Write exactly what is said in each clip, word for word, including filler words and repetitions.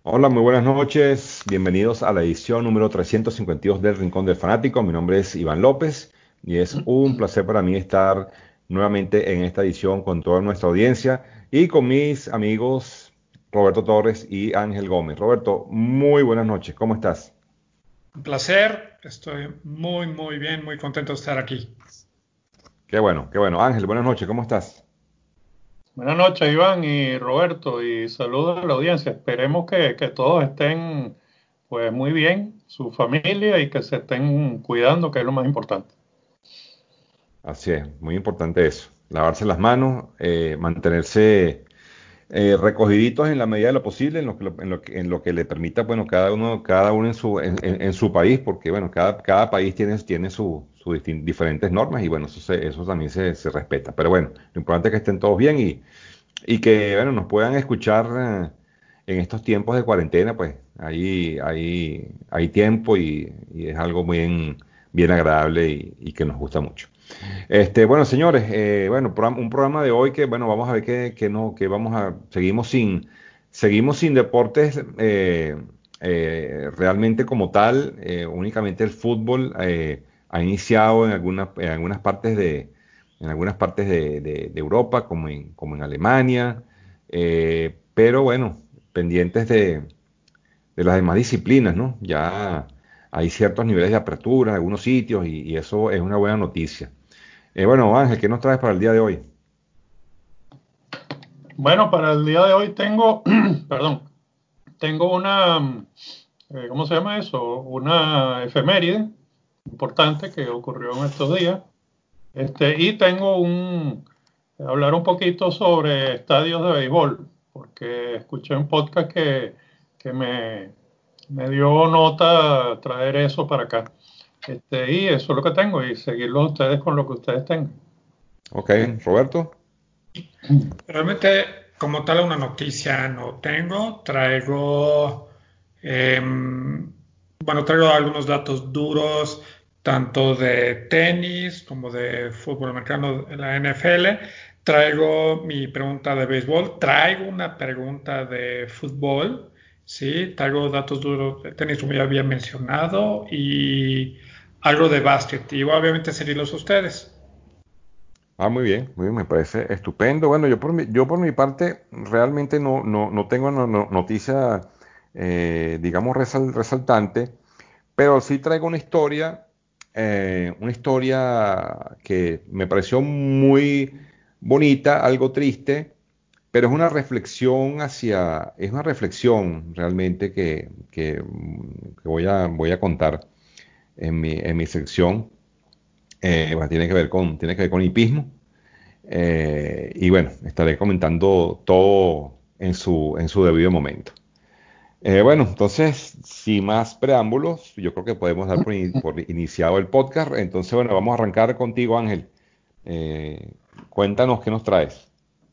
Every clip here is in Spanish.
Hola, muy buenas noches. Bienvenidos a la edición número trescientos cincuenta y dos del Rincón del Fanático. Mi nombre es Iván López y es un placer para mí estar nuevamente en esta edición con toda nuestra audiencia y con mis amigos Roberto Torres y Ángel Gómez. Roberto, muy buenas noches. ¿Cómo estás? Un placer, estoy muy, muy bien, muy contento de estar aquí. Qué bueno, qué bueno. Ángel, buenas noches. ¿Cómo estás? Buenas noches, Iván y Roberto, y saludos a la audiencia. Esperemos que, que todos estén pues muy bien, su familia, y que se estén cuidando, que es lo más importante. Así es, muy importante eso. Lavarse las manos, eh, mantenerse eh, recogiditos en la medida de lo posible, en lo que, lo- en lo que, en lo que le permita, bueno, cada uno, cada uno en su, en, en- en su país, porque, bueno, cada, cada país tiene, tiene su, su distin- diferentes normas y, bueno, eso, se- eso también se, se respeta. Pero, bueno, lo importante es que estén todos bien y, y que, bueno, nos puedan escuchar eh, en estos tiempos de cuarentena, pues, ahí, ahí, hay tiempo y, y es algo bien, bien agradable y, y que nos gusta mucho. Este, bueno, señores, eh, bueno, program- un programa de hoy que, bueno, vamos a ver que, que no, que vamos a, seguimos sin, seguimos sin deportes eh, eh, realmente como tal, eh, únicamente el fútbol eh, ha iniciado en algunas, en algunas partes de, en algunas partes de, de- de Europa, como en, como en Alemania, eh, pero bueno, pendientes de, de las demás disciplinas, ¿no? Ya hay ciertos niveles de apertura en algunos sitios y y eso es una buena noticia. Eh, bueno, Ángel, ¿qué nos traes para el día de hoy? Bueno, para el día de hoy tengo, perdón, tengo una, mm, eh, ¿cómo se llama eso? Una efeméride importante que ocurrió en estos días. Este, y tengo un, hablar un poquito sobre estadios de béisbol, porque escuché un podcast que, que me, me dio nota traer eso para acá. Este, y eso es lo que tengo, y seguirlos ustedes con lo que ustedes tengan. Ok, Roberto. Realmente, como tal, una noticia no tengo. Traigo, em, bueno, traigo algunos datos duros, tanto de tenis como de fútbol americano en la N F L. Traigo mi pregunta de béisbol. Traigo una pregunta de fútbol. Sí, traigo datos duros de tenis, como ya había mencionado, y algo de básquet. Y obviamente seguirlos a ustedes. Ah, muy bien, muy bien, me parece estupendo. Bueno, yo por mi, yo por mi parte realmente no, no, no tengo no- no- noticia, eh, digamos, resal- resaltante, pero sí traigo una historia, eh, una historia que me pareció muy bonita, algo triste, pero es una reflexión hacia, es una reflexión realmente que, que, mm, que voy a, voy a contar en mi, en mi sección. Eh, bueno, tiene que ver con, tiene que ver con hipismo. Eh, y bueno, estaré comentando todo en su, en su debido momento. Eh, bueno, entonces, sin más preámbulos, yo creo que podemos dar por, in- por iniciado el podcast. Entonces, bueno, vamos a arrancar contigo, Ángel. Eh, Cuéntanos qué nos traes.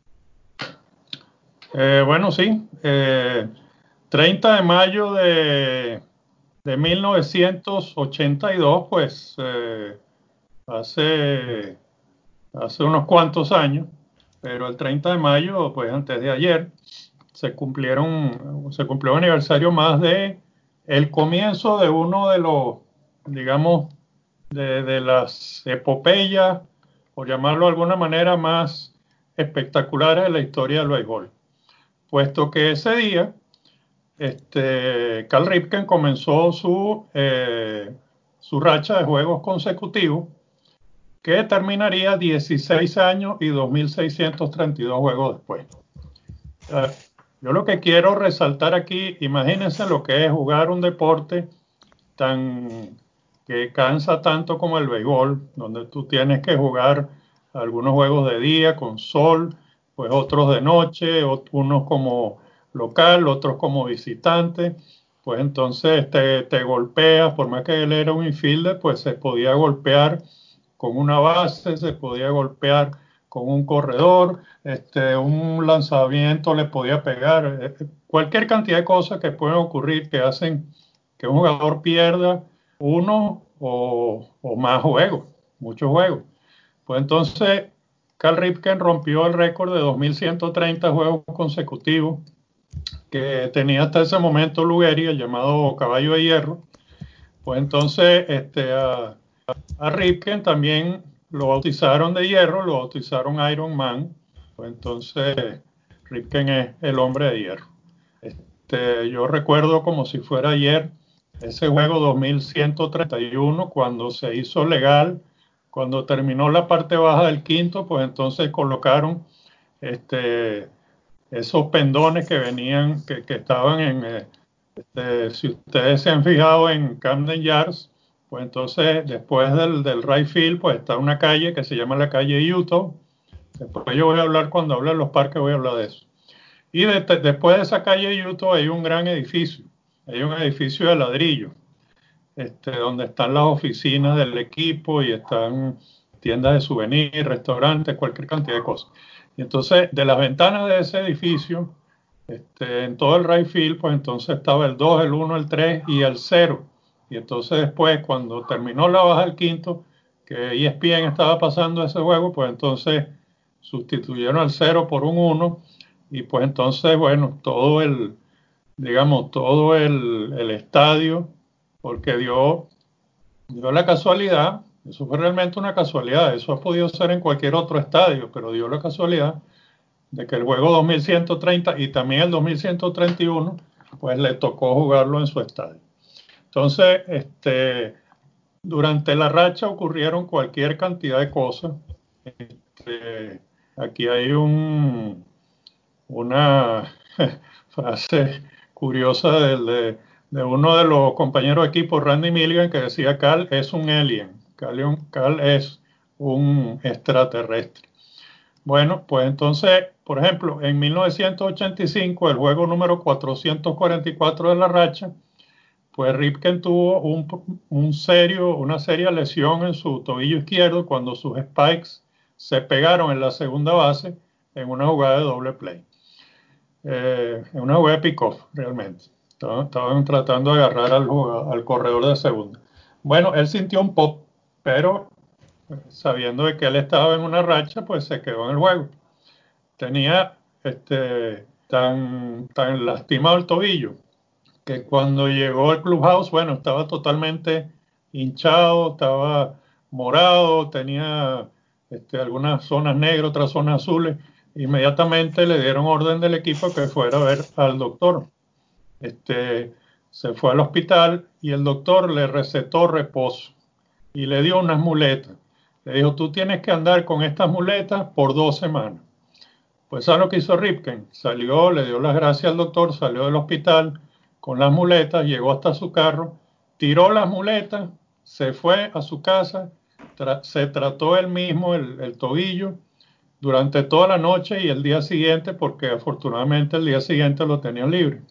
Eh, bueno, sí, eh, treinta de mayo de, de mil novecientos ochenta y dos, pues eh, hace, hace unos cuantos años, pero el treinta de mayo, pues antes de ayer, se cumplieron, se cumplió un aniversario más de el comienzo de uno de los, digamos, de, de las epopeyas, por llamarlo de alguna manera, más espectaculares de la historia del béisbol. Puesto que ese día, este, Cal Ripken comenzó su, eh, su racha de juegos consecutivos, que terminaría dieciséis años y dos mil seiscientos treinta y dos juegos después. Uh, yo lo que quiero resaltar aquí, imagínense lo que es jugar un deporte tan que cansa tanto como el béisbol, donde tú tienes que jugar algunos juegos de día con sol, pues otros de noche, unos como local, otros como visitante, pues entonces te, te golpeas, por más que él era un infielder, pues se podía golpear con una base, se podía golpear con un corredor, este, un lanzamiento le podía pegar, eh, cualquier cantidad de cosas que pueden ocurrir que hacen que un jugador pierda uno o, o más juegos, muchos juegos. Pues entonces, Cal Ripken rompió el récord de dos mil ciento treinta juegos consecutivos que tenía hasta ese momento Lugheri, el llamado caballo de hierro. Pues entonces este, a, a Ripken también lo bautizaron de hierro, lo bautizaron Iron Man. Pues entonces Ripken es el hombre de hierro. Este, yo recuerdo como si fuera ayer ese juego dos mil ciento treinta y uno, cuando se hizo legal, cuando terminó la parte baja del quinto, pues entonces colocaron este, esos pendones que venían, que, que estaban en, eh, este, si ustedes se han fijado en Camden Yards, pues entonces después del, del right field, pues está una calle que se llama la calle Utah. Después yo voy a hablar, cuando hable de los parques, voy a hablar de eso. Y de, de, después de esa calle Utah hay un gran edificio, hay un edificio de ladrillo, este, donde están las oficinas del equipo y están tiendas de souvenirs, restaurantes, cualquier cantidad de cosas. Y entonces, de las ventanas de ese edificio, este, en todo el right field, pues entonces estaba el dos, el uno, el tres y el cero. Y entonces después, cuando terminó la baja del quinto, que E S P N estaba pasando ese juego, pues entonces sustituyeron al cero por un uno. Y pues entonces, bueno, todo el, digamos, todo el, el estadio, porque dio, dio la casualidad, eso fue realmente una casualidad, eso ha podido ser en cualquier otro estadio, pero dio la casualidad de que el juego dos mil ciento treinta y también el dos mil ciento treinta y uno, pues le tocó jugarlo en su estadio. Entonces, este, durante la racha ocurrieron cualquier cantidad de cosas. Este, aquí hay un, una frase curiosa de, de, de, uno de los compañeros de equipo, Randy Milligan, que decía: Cal es un alien, Cal, Cal es un extraterrestre. Bueno, pues entonces, por ejemplo, en mil novecientos ochenta y cinco, el juego número cuatrocientos cuarenta y cuatro de la racha, pues Ripken tuvo un, un serio, una seria lesión en su tobillo izquierdo cuando sus spikes se pegaron en la segunda base en una jugada de doble play. Eh, en una jugada de pick-off, realmente. Estaban, estaban tratando de agarrar al, al corredor de segunda. Bueno, él sintió un pop, pero sabiendo de que él estaba en una racha, pues se quedó en el juego. Tenía este, tan, tan lastimado el tobillo que cuando llegó al clubhouse, bueno, estaba totalmente hinchado, estaba morado, tenía este, algunas zonas negras, otras zonas azules. Inmediatamente le dieron orden del equipo que fuera a ver al doctor. Este, se fue al hospital y el doctor le recetó reposo y le dio unas muletas. Le dijo: tú tienes que andar con estas muletas por dos semanas. Pues ¿sabes lo que hizo Ripken? Salió, le dio las gracias al doctor, salió del hospital con las muletas, llegó hasta su carro, tiró las muletas, se fue a su casa, tra se trató él mismo el, el tobillo durante toda la noche y el día siguiente, porque afortunadamente el día siguiente lo tenían libre,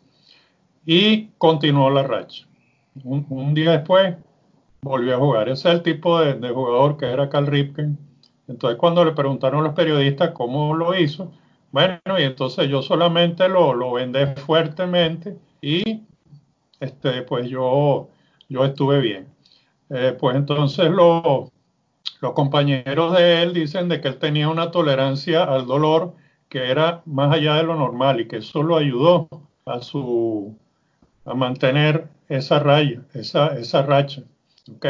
y continuó la racha. Un, un día después volvió a jugar. Ese es el tipo de, de jugador que era Cal Ripken. Entonces, cuando le preguntaron a los periodistas cómo lo hizo, bueno, y entonces yo solamente lo, lo vendé fuertemente y este, pues yo, yo estuve bien. Eh, pues entonces lo, los compañeros de él dicen de que él tenía una tolerancia al dolor que era más allá de lo normal y que eso lo ayudó a, su, a mantener esa raya, esa, esa racha. ¿Ok?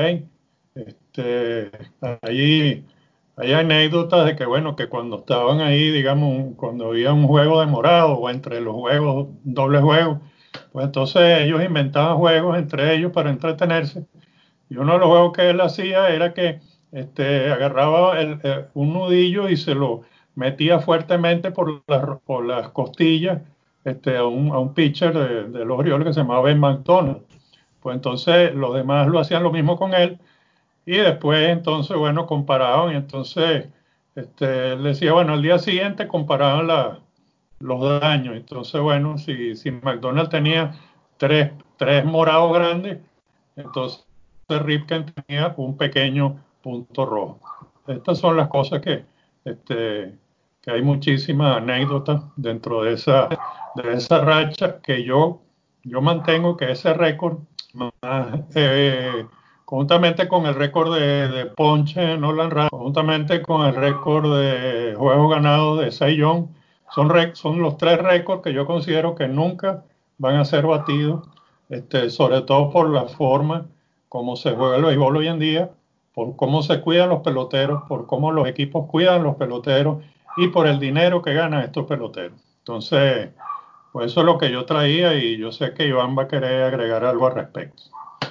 Este, ahí hay anécdotas de que, bueno, que cuando estaban ahí, digamos, cuando había un juego de morado o entre los juegos, doble juego, pues entonces ellos inventaban juegos entre ellos para entretenerse. Y uno de los juegos que él hacía era que este, agarraba el, eh, un nudillo y se lo metía fuertemente por, la, por las costillas este, a, un, a un pitcher de, de los Orioles que se llamaba Ben McDonald. Pues entonces los demás lo hacían lo mismo con él y después entonces, bueno, comparaban y entonces este, él decía, bueno, al día siguiente comparaban la, los daños. Entonces, bueno, si, si McDonald tenía tres, tres morados grandes, entonces Ripken tenía un pequeño punto rojo. Estas son las cosas que, este, que hay muchísimas anécdotas dentro de esa, de esa racha que yo, yo mantengo que ese récord, eh, conjuntamente con el récord de, de ponche en Nolan Ryan, conjuntamente con el récord de juegos ganados de Cy Young, son, rec- son los tres récords que yo considero que nunca van a ser batidos, este, sobre todo por la forma como se juega el béisbol hoy en día, por cómo se cuidan los peloteros, por cómo los equipos cuidan los peloteros y por el dinero que ganan estos peloteros. Entonces, pues eso es lo que yo traía y yo sé que Iván va a querer agregar algo al respecto.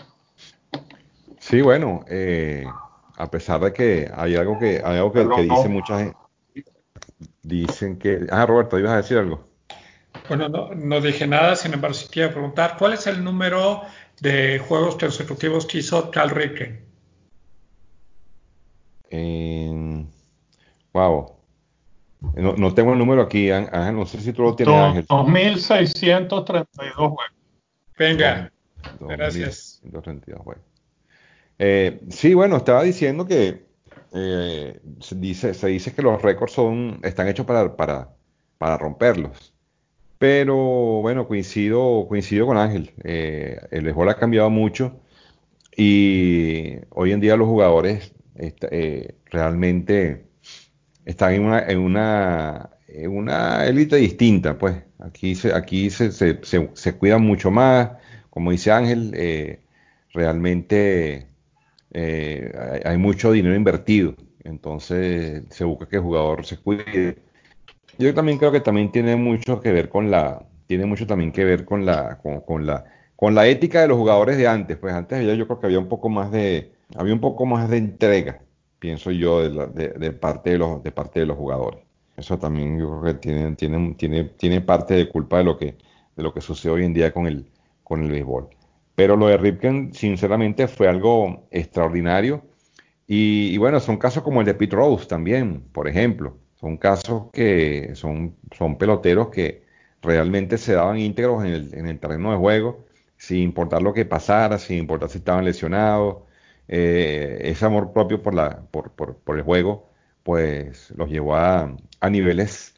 Sí, bueno, eh, a pesar de que hay algo que, hay algo que, que dice mucha gente, dicen que... Ah, Roberto, ¿ibas a decir algo? Bueno, no, no dije nada, sin embargo, si quiero preguntar, ¿cuál es el número de juegos consecutivos que hizo Cal Ripken? Eh, wow. No, no tengo el número aquí, Án- Ángel, no sé si tú lo tienes, Dos Ángel. mil seiscientos treinta y dos juegos. Dos, Venga, dos mil gracias. ciento treinta y dos juegos. Eh, sí, bueno, estaba diciendo que eh, se dice, se dice que los récords son, están hechos para, para, para romperlos. Pero bueno, coincido, coincido con Ángel. Eh, el béisbol ha cambiado mucho y hoy en día los jugadores esta- eh, realmente están en una, en una, en una élite distinta, pues. Aquí se, aquí se, se, se- se cuidan mucho más, como dice Ángel, eh, realmente eh, hay, hay mucho dinero invertido, entonces se busca que el jugador se cuide. Yo también creo que también tiene mucho que ver con la, tiene mucho también que ver con la, con, con la, con la ética de los jugadores de antes. Pues antes había, yo creo que había un poco más de, había un poco más de entrega, pienso yo, de, la- de- de parte de los, de parte de los jugadores. Eso también yo creo que tiene, tiene, tiene, tiene parte de culpa de lo que, de lo que sucede hoy en día con el, con el béisbol. Pero lo de Ripken, sinceramente, fue algo extraordinario. Y, y bueno, son casos como el de Pete Rose también, por ejemplo. Son casos que son, son peloteros que realmente se daban íntegros en el, en el terreno de juego, sin importar lo que pasara, sin importar si estaban lesionados. Eh, ese amor propio por, la, por, por, por el juego, pues los llevó a, a niveles,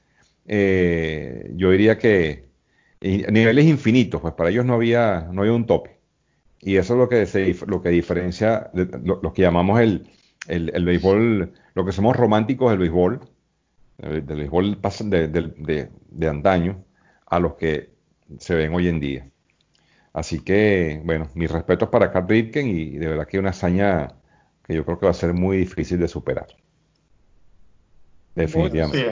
eh, yo diría que y- a niveles infinitos, pues para ellos no había, no había un tope. Y eso es lo que, se, dif- lo que diferencia de- lo, lo que llamamos el, el, el béisbol, lo que somos románticos del béisbol, eh, del béisbol pas- de, de- de- de antaño, a los que se ven hoy en día. Así que, bueno, mis respetos para Carl Ripken y de verdad que es una hazaña que yo creo que va a ser muy difícil de superar, Así definitivamente. es.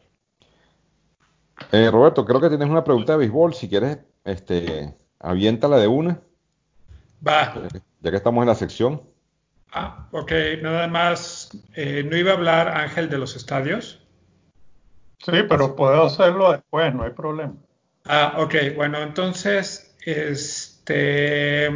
Eh, Roberto, creo que tienes una pregunta de béisbol, si quieres, este, aviéntala de una, Va. ya que, ya que estamos en la sección. Ah, ok, nada más. Eh, ¿no iba a hablar Ángel de los estadios? Sí, Así- pero puedo hacerlo después, no hay problema. Ah, ok, bueno, entonces, este,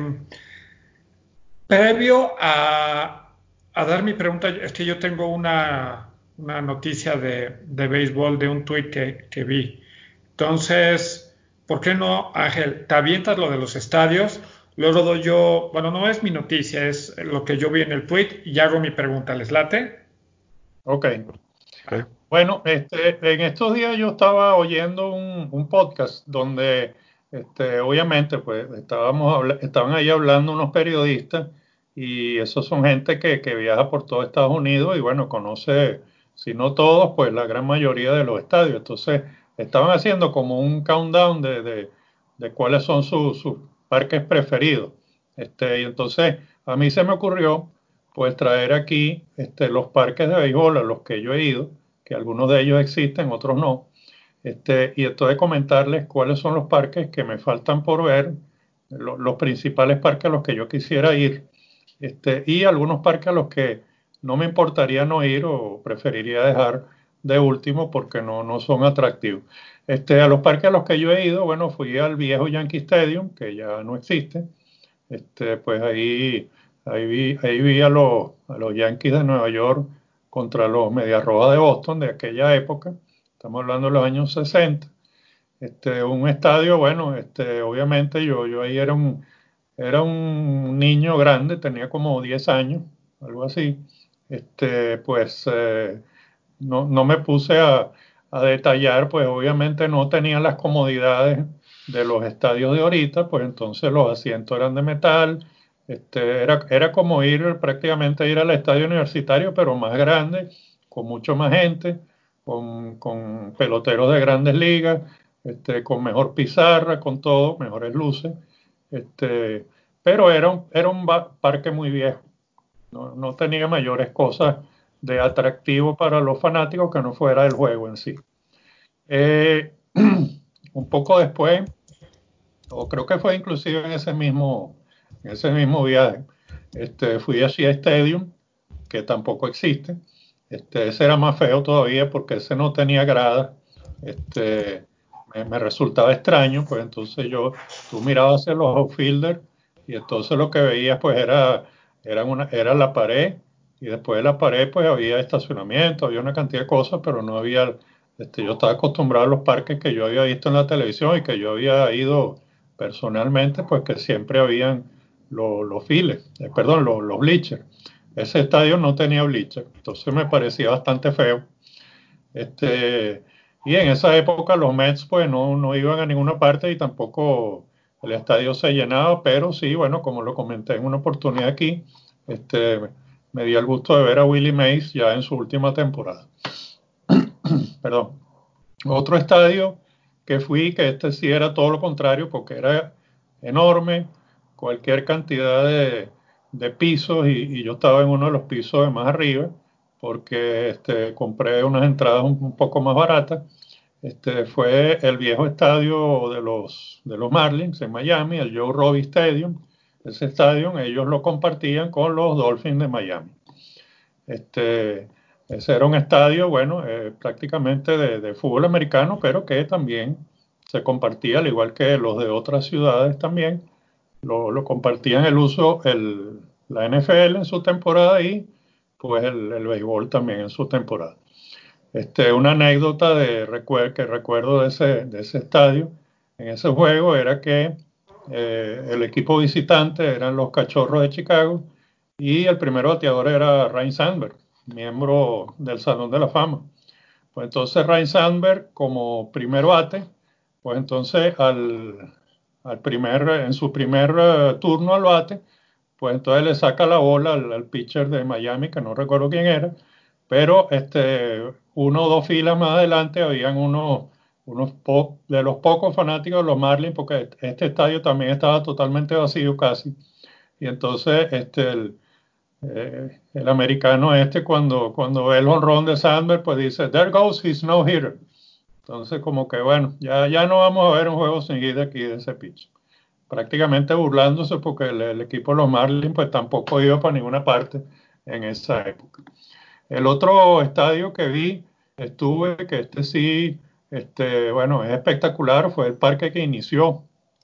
previo a, a dar mi pregunta, es que yo tengo una, una noticia de, de béisbol de un tuit que, que vi. Entonces, ¿por qué no, Ángel? Te avientas lo de los estadios, luego doy yo, bueno, no es mi noticia, es lo que yo vi en el tuit y hago mi pregunta. ¿Les late? Ok. ok. Bueno, este, en estos días yo estaba oyendo un, un podcast donde, este, obviamente, pues estábamos habla- estaban ahí hablando unos periodistas y esos son gente que, que viaja por todo Estados Unidos y bueno, conoce, si no todos, pues la gran mayoría de los estadios. Entonces, estaban haciendo como un countdown de, de, de cuáles son sus sus parques preferidos. Este, y entonces, a mí se me ocurrió, pues, traer aquí, este, los parques de béisbol a los que yo he ido, que algunos de ellos existen, otros no. Este, y entonces comentarles cuáles son los parques que me faltan por ver, lo- los principales parques a los que yo quisiera ir, este, y algunos parques a los que no me importaría no ir o preferiría dejar de último porque no, no son atractivos. Este, a los parques a los que yo he ido, bueno, fui al viejo Yankee Stadium, que ya no existe. Este, pues ahí, ahí vi, ahí vi a los, a los Yankees de Nueva York contra los Medias Rojas de Boston de aquella época. Estamos hablando de los años sesenta. Este, un estadio, bueno, este, obviamente yo, yo ahí era un, era un niño grande, tenía como diez años, algo así. Este, pues eh, no, no me puse a, a detallar, pues obviamente no tenía las comodidades de los estadios de ahorita, pues entonces los asientos eran de metal. Este, era, era como ir prácticamente ir al estadio universitario, pero más grande, con mucho más gente, con, con peloteros de grandes ligas, este, con mejor pizarra, con todo, mejores luces, este, pero era un, era un parque muy viejo, no, no tenía mayores cosas de atractivo para los fanáticos que no fuera el juego en sí. Eh, un poco después, o creo que fue inclusive en ese mismo, en ese mismo viaje, este, fui a Shea Stadium, que tampoco existe. Este, ese era más feo todavía porque ese no tenía gradas. Este, me, me resultaba extraño, pues entonces yo, tú mirabas hacia los outfielders y entonces lo que veías pues era, era, una, era la pared y después de la pared pues había estacionamiento, había una cantidad de cosas, pero no había, este, yo estaba acostumbrado a los parques que yo había visto en la televisión y que yo había ido personalmente, pues que siempre habían los, los files, eh, perdón, los, los bleachers. Ese estadio no tenía bleachers, entonces me parecía bastante feo. Este, y en esa época los Mets pues no, no iban a ninguna parte y tampoco el estadio se llenaba, pero sí, bueno, como lo comenté en una oportunidad aquí, este, me dio el gusto de ver a Willie Mays ya en su última temporada. Perdón. Otro estadio que fui, que este sí era todo lo contrario, porque era enorme, cualquier cantidad de, de pisos, y, y yo estaba en uno de los pisos de más arriba, porque este, compré unas entradas un, un poco más baratas. Este, fue el viejo estadio de los, de los Marlins en Miami, el Joe Robbie Stadium. Ese estadio ellos lo compartían con los Dolphins de Miami. Este, ese era un estadio, bueno, eh, prácticamente de, de fútbol americano, pero que también se compartía, al igual que los de otras ciudades también, lo, lo compartían el uso, el, la N F L en su temporada y pues el, el béisbol también en su temporada. Este, una anécdota de recuer que recuerdo de ese, de ese estadio, en ese juego, era que eh, el equipo visitante eran los Cachorros de Chicago y el primer bateador era Ryne Sandberg, miembro del Salón de la Fama. Pues entonces Ryne Sandberg, como primer bate, pues entonces al, al primer, en su primer uh, turno al bate, pues entonces le saca la bola al, al pitcher de Miami, que no recuerdo quién era, pero este, uno o dos filas más adelante habían unos, unos po de los pocos fanáticos de los Marlins, porque este estadio también estaba totalmente vacío casi, y entonces este, el, eh, el americano este cuando, cuando ve el honrón de Sandberg, pues dice, there goes his no hitter. Entonces como que bueno, ya, ya no vamos a ver un juego sin hit aquí de ese pitch. Prácticamente burlándose porque el, el equipo de los Marlins pues tampoco iba para ninguna parte en esa época. El otro estadio que vi, estuve, que este sí, este, bueno, es espectacular, fue el parque que inició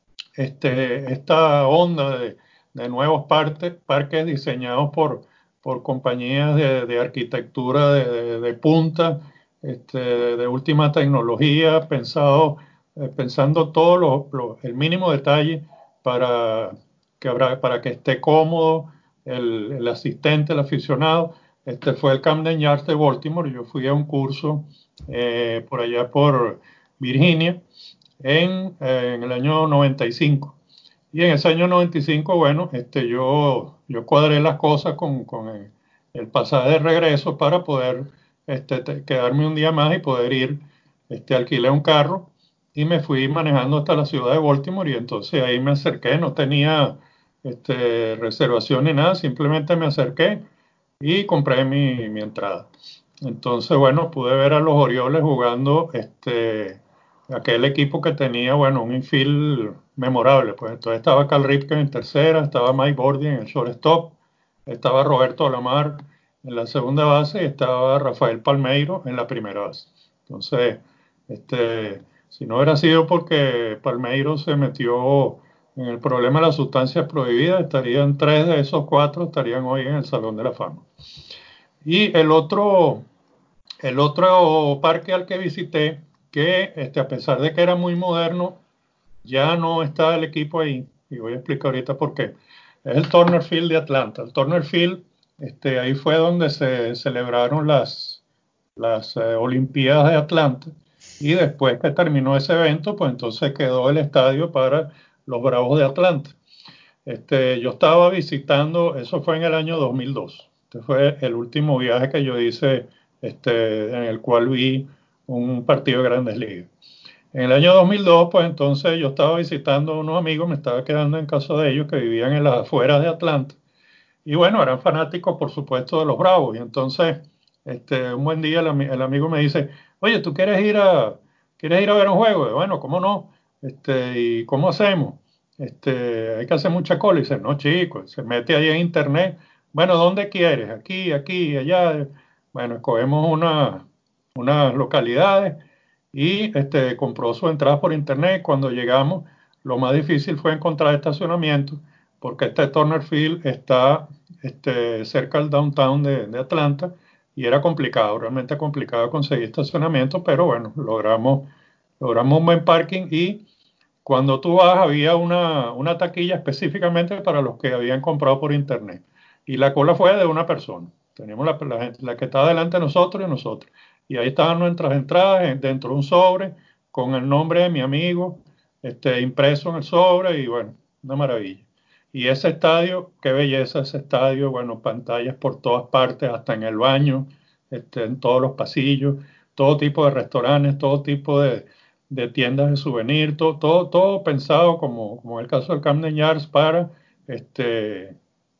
este, esta onda de, de nuevos parques, parques diseñados por, por compañías de, de arquitectura de, de, de punta, este, de, de, última tecnología, pensado, eh, pensando todo lo, lo, el mínimo detalle para que, habrá, para que esté cómodo el, el asistente, el aficionado. Este fue el Camden Yards de Baltimore. Yo fui a un curso eh, por allá por Virginia en, eh, en el año noventa y cinco. Y en ese año noventa y cinco, bueno, este, yo, yo cuadré las cosas con, con el, el pasaje de regreso para poder este, te, quedarme un día más y poder ir, este, alquilé un carro y me fui manejando hasta la ciudad de Baltimore y entonces ahí me acerqué, no tenía este, reservación ni nada, simplemente me acerqué y compré mi, mi entrada. Entonces, bueno, pude ver a los Orioles jugando este, aquel equipo que tenía, bueno, un infield memorable. Pues entonces estaba Cal Ripken en tercera, estaba Mike Bordi en el shortstop, estaba Roberto Alomar en la segunda base y estaba Rafael Palmeiro en la primera base. Entonces, este, si no hubiera sido porque Palmeiro se metió en el problema de las sustancias prohibidas, estarían tres de esos cuatro, estarían hoy en el Salón de la Fama. Y el otro, el otro parque al que visité, que este, a pesar de que era muy moderno, ya no está el equipo ahí, y voy a explicar ahorita por qué. Es el Turner Field de Atlanta. El Turner Field, este, ahí fue donde se celebraron las, las eh, Olimpiadas de Atlanta, y después que terminó ese evento, pues entonces quedó el estadio para los Bravos de Atlanta. Este, yo estaba visitando, eso fue en el año dos mil dos. Este fue el último viaje que yo hice este, en el cual vi un partido de Grandes Ligas. En el año dos mil dos, pues entonces yo estaba visitando a unos amigos, me estaba quedando en casa de ellos que vivían en las afueras de Atlanta. Y bueno, eran fanáticos, por supuesto, de los Bravos. Y entonces, este, un buen día el, ami- el amigo me dice, oye, ¿tú quieres ir a, quieres ir a ver un juego? Y bueno, ¿cómo no? Este, ¿y cómo hacemos? Este, hay que hacer mucha cola. Y dice, no, chico, se mete ahí en internet. Bueno, ¿dónde quieres? Aquí, aquí, allá. Bueno, escogemos una, unas localidades y este, compró su entrada por internet. Cuando llegamos, lo más difícil fue encontrar estacionamiento porque este Turner Field está este, cerca del downtown de, de Atlanta y era complicado, realmente complicado conseguir estacionamiento, pero bueno, logramos, logramos un buen parking y cuando tú vas había una, una taquilla específicamente para los que habían comprado por internet y la cola fue de una persona. Teníamos la, la, la que estaba delante de nosotros y nosotros. Y ahí estaban nuestras entradas dentro de un sobre con el nombre de mi amigo este, impreso en el sobre y bueno, una maravilla. Y ese estadio, qué belleza ese estadio, bueno, pantallas por todas partes, hasta en el baño, este, en todos los pasillos, todo tipo de restaurantes, todo tipo de, de tiendas de souvenir, todo, todo, todo pensado como, como en el caso del Camden Yards para este,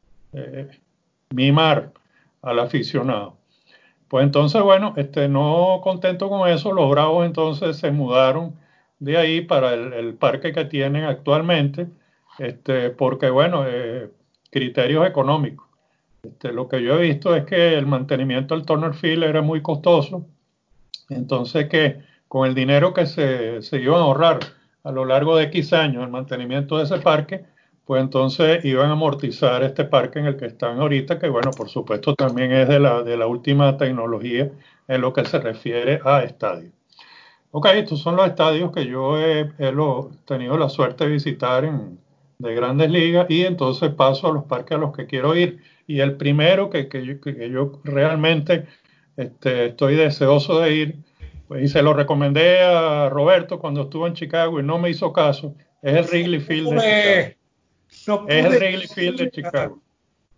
eh, mimar al aficionado. Pues entonces, bueno, este, no contento con eso, los Bravos entonces se mudaron de ahí para el, el parque que tienen actualmente, este, porque, bueno, eh, criterios económicos. Este, lo que yo he visto es que el mantenimiento del Turner Field era muy costoso, entonces que con el dinero que se, se iban a ahorrar a lo largo de X años el mantenimiento de ese parque, pues entonces iban a amortizar este parque en el que están ahorita, que bueno, por supuesto también es de la, de la última tecnología en lo que se refiere a estadios. Ok, estos son los estadios que yo he, he lo, tenido la suerte de visitar en, de Grandes Ligas y entonces paso a los parques a los que quiero ir. Y el primero que, que, yo, que yo realmente este, estoy deseoso de ir, pues, y se lo recomendé a Roberto cuando estuvo en Chicago y no me hizo caso, es el Wrigley No Field de Chicago. pude, no Es el pude Wrigley Field de ir. Chicago.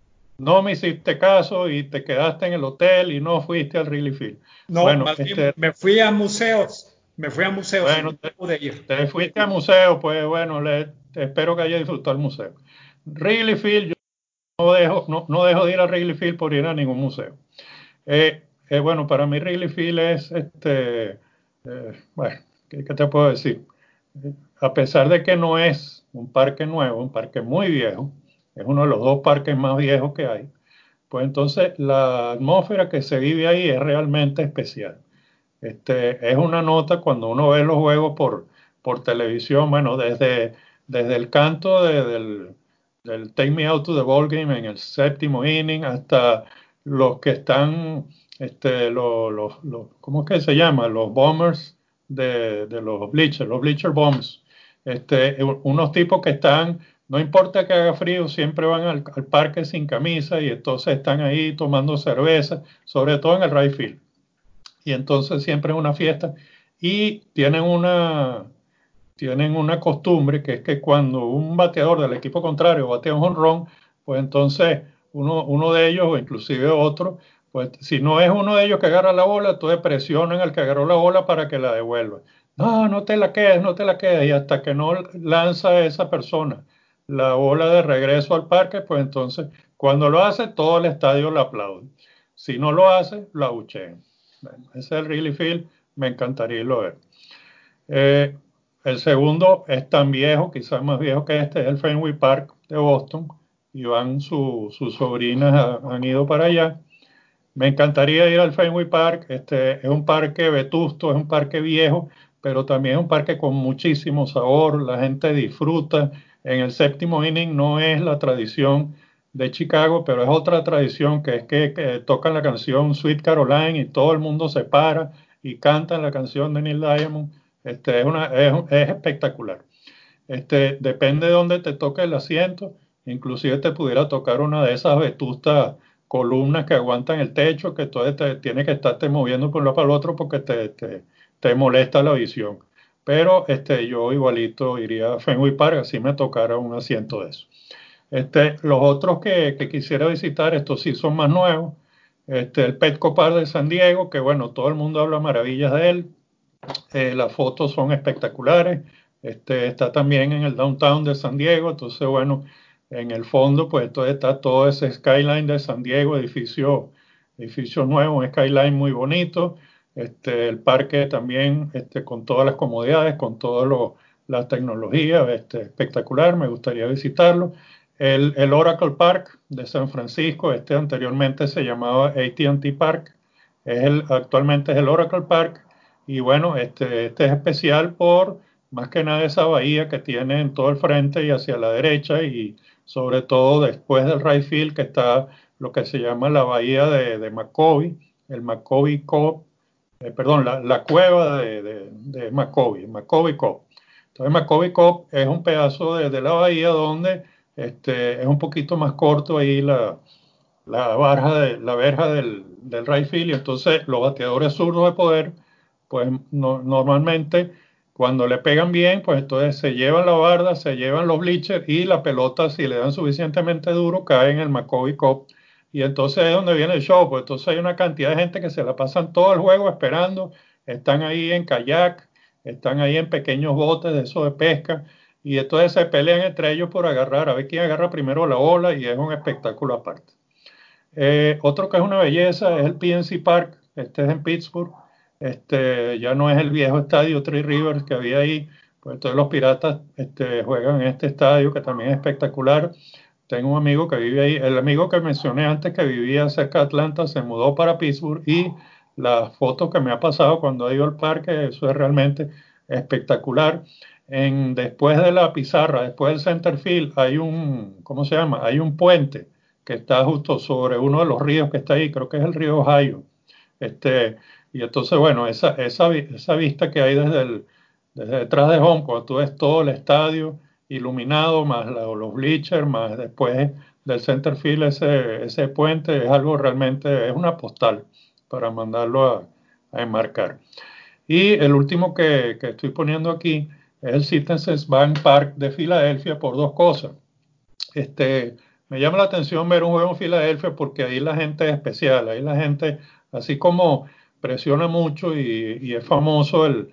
No me hiciste caso y te quedaste en el hotel y no fuiste al Wrigley Field. No, Bueno, más bien este, me fui a museos, me fui a museos y bueno, no pude ir. te fuiste al museo, pues bueno, le, te espero que haya disfrutado el museo. Wrigley Field, yo no dejo, no, no dejo de ir a Wrigley Field por ir a ningún museo. Eh, eh, bueno, para mí Wrigley Field es, este, eh, bueno, ¿qué, ¿qué, te puedo decir? Eh, a pesar de que no es un parque nuevo, un parque muy viejo, es uno de los dos parques más viejos que hay, pues entonces la atmósfera que se vive ahí es realmente especial. Este, es una nota cuando uno ve los juegos por, por televisión, bueno, desde, desde el canto de, del, del Take Me Out to the Ball Game en el séptimo inning hasta los que están, este, los, los, los, ¿cómo es que se llama? Los bombers de, de los bleachers, los bleacher bombs. Este, unos tipos que están, no importa que haga frío, siempre van al, al parque sin camisa y entonces están ahí tomando cerveza, sobre todo en el right field y entonces siempre es una fiesta y tienen una, tienen una costumbre que es que cuando un bateador del equipo contrario batea un jonrón, pues entonces uno, uno de ellos o inclusive otro, pues si no es uno de ellos que agarra la bola, entonces presionan al que agarró la bola para que la devuelva. No, no te la quedes, no te la quedes. Y hasta que no lanza esa persona la bola de regreso al parque, pues entonces cuando lo hace, todo el estadio la aplaude. Si no lo hace, lo abuchean. Bueno, ese es el Wrigley Field, me encantaría irlo a ver. Eh, el segundo es tan viejo, quizás más viejo que este, es el Fenway Park de Boston. Y van su, sus sobrinas, a, han ido para allá. Me encantaría ir al Fenway Park. Este, es un parque vetusto, es un parque viejo, pero también es un parque con muchísimo sabor. La gente disfruta. En el séptimo inning no es la tradición de Chicago, pero es otra tradición que es que, que tocan la canción Sweet Caroline y todo el mundo se para y cantan la canción de Neil Diamond. Este, es, una, es, es espectacular. Este, depende de dónde te toque el asiento, inclusive te pudiera tocar una de esas vetustas columnas que aguantan el techo, que entonces te, tiene que estarte moviendo por un lado para el otro porque te, te, te molesta la visión. Pero este, yo igualito iría a Fenway Park, así me tocara un asiento de eso. Este, los otros que, que quisiera visitar, estos sí son más nuevos, Este, el Petco Park de San Diego, que bueno, todo el mundo habla maravillas de él. Eh, las fotos son espectaculares. Este, está también en el downtown de San Diego, entonces bueno, en el fondo pues entonces está todo ese skyline de San Diego, edificio, edificio nuevo, un skyline muy bonito. Este, el parque también este, con todas las comodidades, con toda la tecnología, este, espectacular, me gustaría visitarlo. El, el Oracle Park de San Francisco, este anteriormente se llamaba A T and T Park, es el, actualmente es el Oracle Park. Y bueno, este, este es especial por más que nada esa bahía que tiene en todo el frente y hacia la derecha, y sobre todo después del right field, que está lo que se llama la bahía de, de McCovey, el McCovey Cove, eh, perdón, la, la cueva de, de, de McCovey, McCovey Cove. Entonces McCovey Cove es un pedazo de, de la bahía donde este, es un poquito más corto ahí la, la, barja de, la verja del, del right field, y entonces los bateadores zurdos de poder pues no, normalmente cuando le pegan bien, pues entonces se llevan la barda, se llevan los bleachers, y la pelota, si le dan suficientemente duro, cae en el McCovey Cup. Y entonces es donde viene el show, pues entonces hay una cantidad de gente que se la pasan todo el juego esperando, están ahí en kayak, están ahí en pequeños botes de eso de pesca, y entonces se pelean entre ellos por agarrar, a ver quién agarra primero la ola, y es un espectáculo aparte. Eh, otro que es una belleza es el P N C Park, este es en Pittsburgh. Este, ya no es el viejo estadio Three Rivers que había ahí, pues entonces los Piratas este, juegan en este estadio que también es espectacular. Tengo un amigo que vive ahí, el amigo que mencioné antes que vivía cerca de Atlanta se mudó para Pittsburgh, y las fotos que me ha pasado cuando ha ido al parque, eso es realmente espectacular. En, después de la pizarra, después del center field, hay un, ¿cómo se llama? Hay un puente que está justo sobre uno de los ríos que está ahí, creo que es el río Ohio. Este, y entonces, bueno, esa, esa, esa vista que hay desde, el, desde detrás de home, cuando tú ves todo el estadio iluminado, más la, los bleachers, más después del center field, ese, ese puente, es algo realmente, es una postal para mandarlo a, a enmarcar. Y el último que, que estoy poniendo aquí es el Citizens Bank Park de Filadelfia, por dos cosas. Este, me llama la atención ver un juego en Filadelfia porque ahí la gente es especial, ahí la gente, así como presiona mucho y, y es famoso el,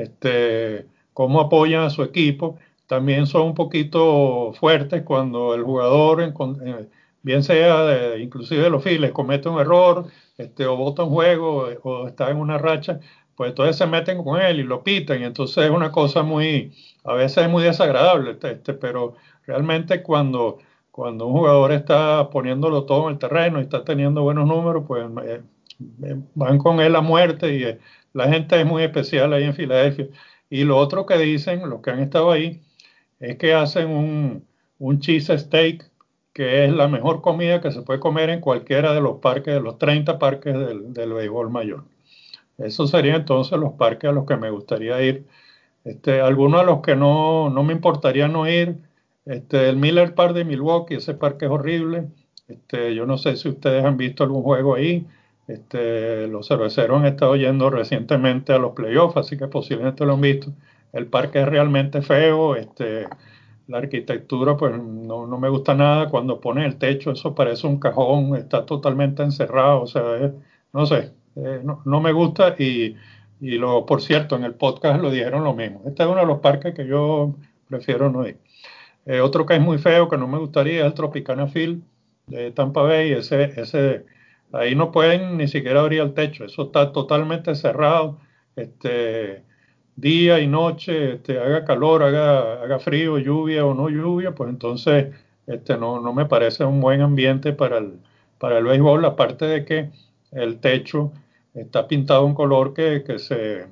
este, cómo apoyan a su equipo, también son un poquito fuertes cuando el jugador, en, eh, bien sea de, inclusive de los Phillies, comete un error, este, o bota un juego, o, o está en una racha, pues entonces se meten con él y lo pitan, y entonces es una cosa muy, a veces es muy desagradable, este, pero realmente cuando, cuando un jugador está poniéndolo todo en el terreno y está teniendo buenos números, pues eh, eh, van con él a muerte, y eh, la gente es muy especial ahí en Filadelfia. Y lo otro que dicen, los que han estado ahí, es que hacen un, un cheese steak, que es la mejor comida que se puede comer en cualquiera de los parques, de los treinta parques del, del béisbol mayor. Esos serían entonces los parques a los que me gustaría ir. Este, algunos a los que no, no me importaría no ir, este, el Miller Park de Milwaukee, ese parque es horrible. Este, yo no sé si ustedes han visto algún juego ahí. Este, los cerveceros han estado yendo recientemente a los playoffs, así que posiblemente lo han visto. El parque es realmente feo. Este, la arquitectura, pues no, no me gusta nada. Cuando ponen el techo, eso parece un cajón, está totalmente encerrado. O sea, es, no sé, eh, no, no me gusta. Y y lo, por cierto, en el podcast lo dijeron lo mismo. Este es uno de los parques que yo prefiero no ir. Eh, otro que es muy feo, que no me gustaría, es el Tropicana Field de Tampa Bay. Ese, ese, ahí no pueden ni siquiera abrir el techo. Eso está totalmente cerrado. Este, día y noche, este, haga calor, haga, haga frío, lluvia o no lluvia, pues entonces este, no, no me parece un buen ambiente para el, para el béisbol, aparte de que el techo está pintado un color que, que se,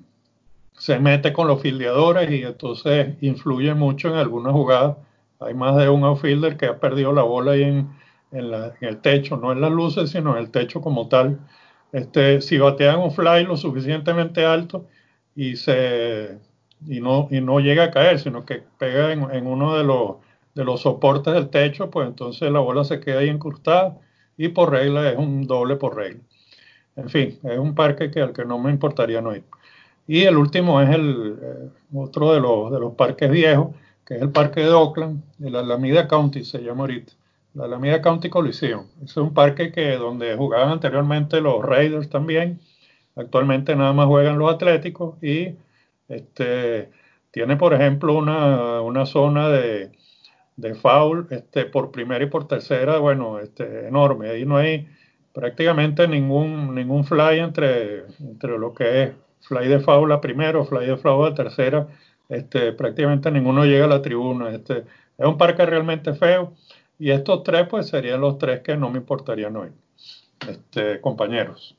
se mete con los fildeadores, y entonces influye mucho en algunas jugadas. Hay más de un outfielder que ha perdido la bola ahí en, en, la, en el techo, no en las luces, sino en el techo como tal. Este, si batean un fly lo suficientemente alto y, se, y, no, y no llega a caer, sino que pega en, en uno de los, de los soportes del techo, pues entonces la bola se queda ahí incrustada, y por regla es un doble por regla. En fin, es un parque que, al que no me importaría no ir. Y el último es el eh, otro de los, de los parques viejos, que es el parque de Oakland, el Alameda County se llama ahorita. la Alameda County Coliseum. Es un parque que donde jugaban anteriormente los Raiders también. Actualmente nada más juegan los Atléticos y este, tiene, por ejemplo, una, una zona de, de foul este, por primera y por tercera, bueno, este, enorme. Ahí no hay prácticamente ningún, ningún fly entre, entre lo que es fly de foul a primero, fly de foul a tercera. Este, prácticamente ninguno llega a la tribuna. Este, es un parque realmente feo. Y estos tres, pues serían los tres que no me importarían hoy, este, compañeros.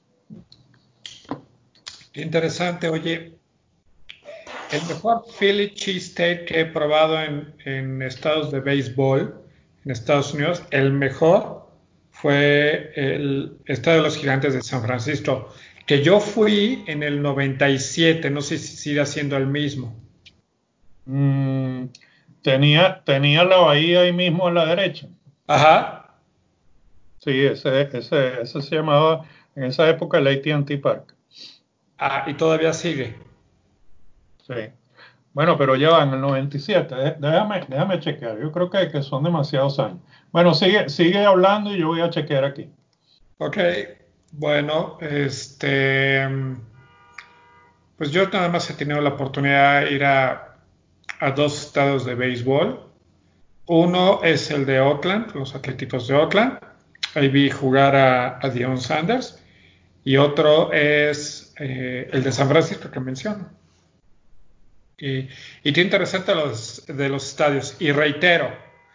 Qué interesante. Oye, el mejor Philly cheesesteak que he probado en, en estados de béisbol, en Estados Unidos, el mejor fue el Estadio de los Gigantes de San Francisco, que yo fui en el noventa y siete, no sé si sigue siendo el mismo. Mm, tenía, tenía la bahía ahí mismo a la derecha. Ajá. Sí, ese, ese, ese se llamaba en esa época el A T and T Park. Ah, y todavía sigue. Sí. Bueno, pero ya va en el noventa y siete. Dé- Déjame, déjame chequear. Yo creo que, que son demasiados años. Bueno, sigue, sigue hablando y yo voy a chequear aquí. Ok, bueno, este, pues yo nada más he tenido la oportunidad de ir a, a dos estadios de béisbol. Uno es el de Oakland, los Atléticos de Oakland. Ahí vi jugar a, a Deion Sanders. Y otro es eh, el de San Francisco que menciono. Y, y qué interesante los, de los estadios. Y reitero,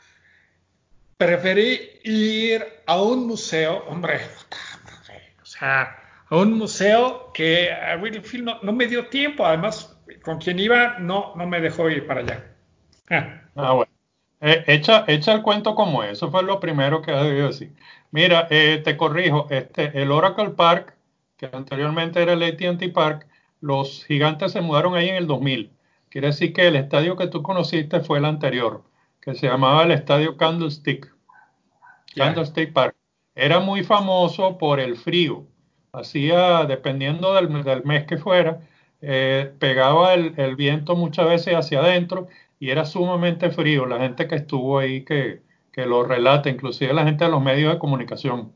preferí ir a un museo, hombre, o sea, a un museo que a Wrigley Field no, no me dio tiempo. Además, con quien iba no, no me dejó ir para allá. Ah, Ah, bueno. Eh, echa, echa el cuento como es. Eso fue lo primero que has debido decir. Mira, eh, te corrijo. Este, el Oracle Park, que anteriormente era el A T and T Park, los gigantes se mudaron ahí en el dos mil. Quiere decir que el estadio que tú conociste fue el anterior, que se llamaba el Estadio Candlestick. ya. Candlestick Park. Era muy famoso por el frío. Hacía, dependiendo del, del mes que fuera, eh, pegaba el, el viento muchas veces hacia adentro y era sumamente frío. La gente que estuvo ahí que, que lo relata, inclusive la gente de los medios de comunicación.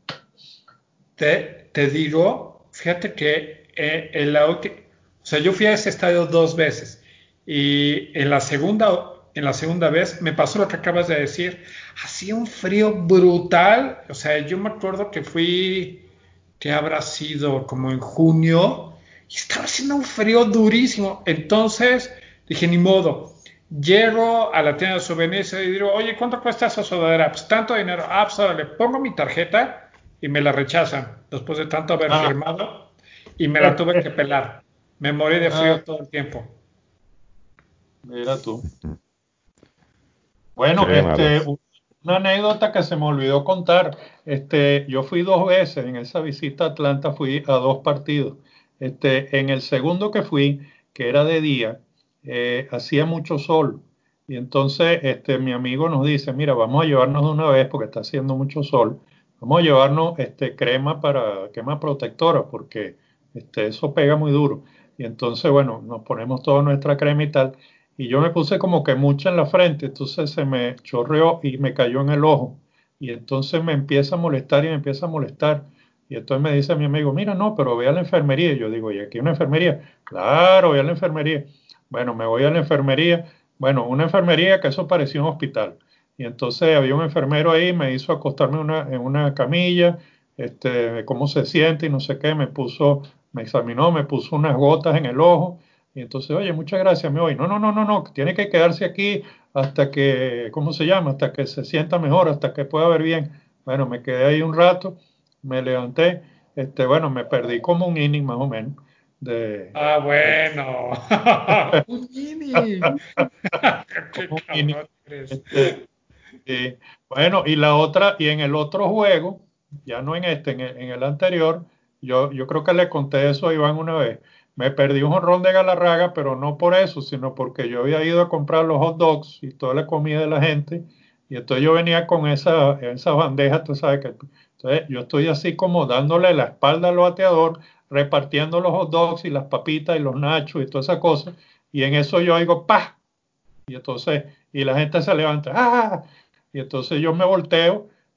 Te, te digo, fíjate que eh, en la ulti- o sea, yo fui a ese estadio dos veces y en la segunda, en la segunda vez me pasó lo que acabas de decir. Hacía un frío brutal. O sea, yo me acuerdo que fui, que habrá sido como en junio y estaba haciendo un frío durísimo. Entonces dije, ni modo. Llego a la tienda de souvenirs y digo, oye, ¿cuánto cuesta esa sudadera? Pues tanto dinero. Ah, pues ahora le pongo mi tarjeta y me la rechazan después de tanto haber Ah, firmado y me la tuve que pelar. Me morí de ah, frío todo el tiempo. mira tú. Ujú. Bueno, Qué malo. este, una anécdota que se me olvidó contar. Este, yo fui dos veces en esa visita a Atlanta, fui a dos partidos. Este, en el segundo que fui, que era de día, eh, hacía mucho sol. Y entonces, este, mi amigo nos dice, mira, vamos a llevarnos de una vez porque está haciendo mucho sol. Vamos a llevarnos, este, crema para, crema protectora porque, este, eso pega muy duro. Y entonces, bueno, nos ponemos toda nuestra crema y tal y yo me puse como que mucha en la frente, entonces se me chorreó y me cayó en el ojo. Y entonces me empieza a molestar y me empieza a molestar. Y entonces me dice mi amigo, mira, no, pero ve a la enfermería. Y yo digo, ¿y aquí hay una enfermería? Claro, voy a la enfermería. Bueno, me voy a la enfermería. Bueno, una enfermería que eso parecía un hospital. Y entonces había un enfermero ahí, me hizo acostarme en una, en una camilla, este, cómo se siente y no sé qué, me puso, me examinó, me puso unas gotas en el ojo y entonces, oye, muchas gracias, me voy. No, no, no, no, no, tiene que quedarse aquí hasta que, ¿cómo se llama? Hasta que se sienta mejor, hasta que pueda ver bien. Bueno, me quedé ahí un rato, me levanté, este, bueno, me perdí como un inning más o menos de, Ah, de bueno. Un mini. Qué como un inning. cabrón eres. Este, y, bueno, y la otra, y en el otro juego, ya no en este, en el, en el anterior, yo, yo creo que le conté eso a Iván una vez. Me perdí un jonrón de Galarraga, pero no por eso, sino porque yo había ido a comprar los hot dogs y toda la comida de la gente, y entonces yo venía con esa, esas bandejas, tú sabes que, entonces yo estoy así como dándole la espalda al bateador, repartiendo los hot dogs y las papitas y los nachos y toda esa cosa, y en eso yo oigo, ¡pah! Y entonces, y la gente se levanta, ¡ah! Y entonces yo me volteo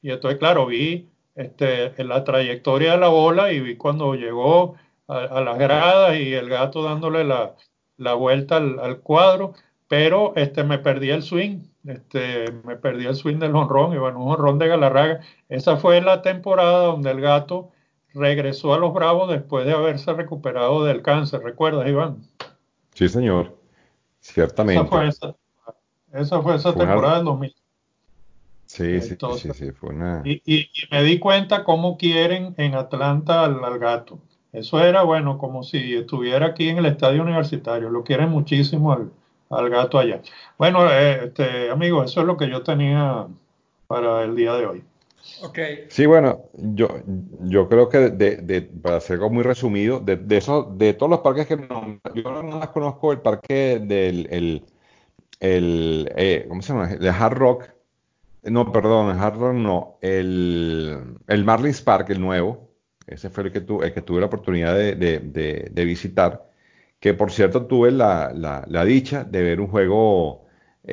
y entonces, claro, vi este, en la trayectoria de la bola y vi cuando llegó a, a las gradas y el gato dándole la, la vuelta al, al cuadro, pero este, me perdí el swing, este, me perdí el swing del jonrón, y bueno, un jonrón de Galarraga. Esa fue la temporada donde el gato regresó a los Bravos después de haberse recuperado del cáncer, ¿recuerdas, Iván? Sí, señor, Esa ciertamente. fue esa, esa fue esa Fue una... temporada del dos mil. Sí, sí, sí, Entonces, sí, fue una... y, y- y me di cuenta cómo quieren en Atlanta al, al gato. Eso era, bueno, como si estuviera aquí en el estadio universitario. Lo quieren muchísimo al, al gato allá. Bueno, eh, este, amigos, eso es lo que yo tenía para el día de hoy. Ok, Sí, bueno, yo, yo creo que de, de- para hacer algo muy resumido, de, de esos, de todos los parques que no, yo no más conozco el parque del, el, el, eh, ¿cómo se llama? El Hard Rock. No, perdón, el Hard Rock no, el, el Marlins Park, el nuevo, ese fue el que, tu, el que tuve la oportunidad de, de- de- de visitar, que por cierto tuve la, la- la dicha de ver un juego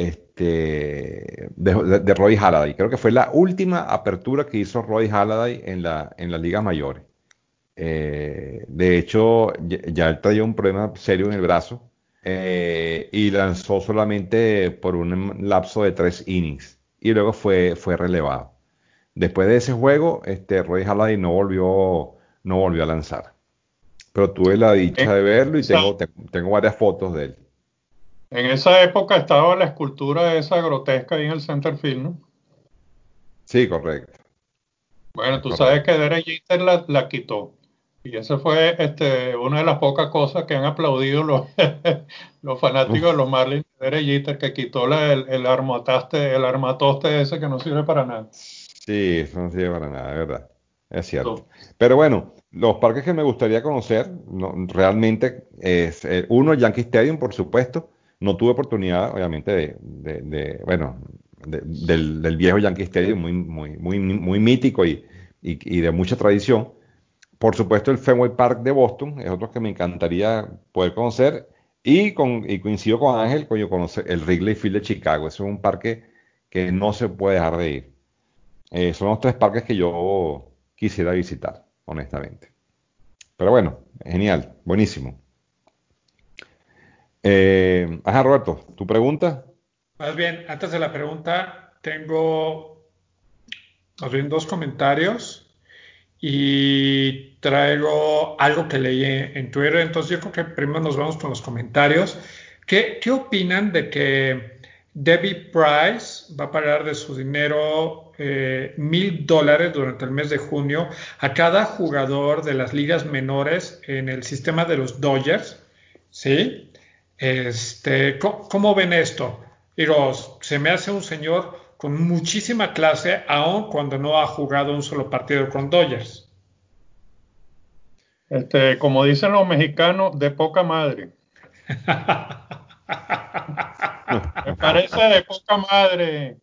este, de, de, de Roy Halladay. Creo que fue la última apertura que hizo Roy Halladay en la, en las ligas mayores. Eh, de hecho, ya, ya él traía un problema serio en el brazo eh, y lanzó solamente por un lapso de tres innings y luego fue, fue relevado. Después de ese juego, este, Roy Halladay no volvió, no volvió a lanzar. Pero tuve la En dicha de verlo y esa, tengo, te- tengo varias fotos de él. en esa época estaba la escultura esa grotesca ahí en el center field, ¿no? Sí, correcto, Bueno, es tú sabes que correcto. Derek Jeter la, la quitó. Y esa fue este, una de las pocas cosas que han aplaudido los, los fanáticos de los Marlins de Derek Jeter, que quitó la- el, el armataste, el armatoste ese que no sirve para nada. Sí, eso no sirve para nada, de verdad. Es cierto. Quitó. Pero bueno, los parques que me gustaría conocer, no- realmente es eh, uno, Yankee Stadium, por supuesto. No tuve oportunidad, obviamente, de, de- de, bueno, de- del, del viejo Yankee Stadium, muy, muy, muy, muy mítico y, y- y de mucha tradición. Por supuesto, el Fenway Park de Boston es otro que me encantaría poder conocer. Y, con, y coincido con Ángel, coño, conocer el Wrigley Field de Chicago. Ese es un parque que no se puede dejar de ir. Eh, son los tres parques que yo quisiera visitar, honestamente. Pero bueno, genial, buenísimo. Eh, ajá, Roberto, ¿tu pregunta? más bien, antes de la pregunta, tengo más bien dos comentarios y traigo algo que leí en Twitter. Entonces yo creo que primero nos vamos con los comentarios. ¿Qué, qué opinan de que Debbie Price va a pagar de su dinero eh, mil dólares durante el mes de junio a cada jugador de las ligas menores en el sistema de los Dodgers? ¿Sí? Este, ¿cómo, cómo ven esto? Digo, se me hace un señor con muchísima clase, aun cuando no ha jugado un solo partido con Dodgers. Este, como dicen los mexicanos, de poca madre. Me parece de poca madre.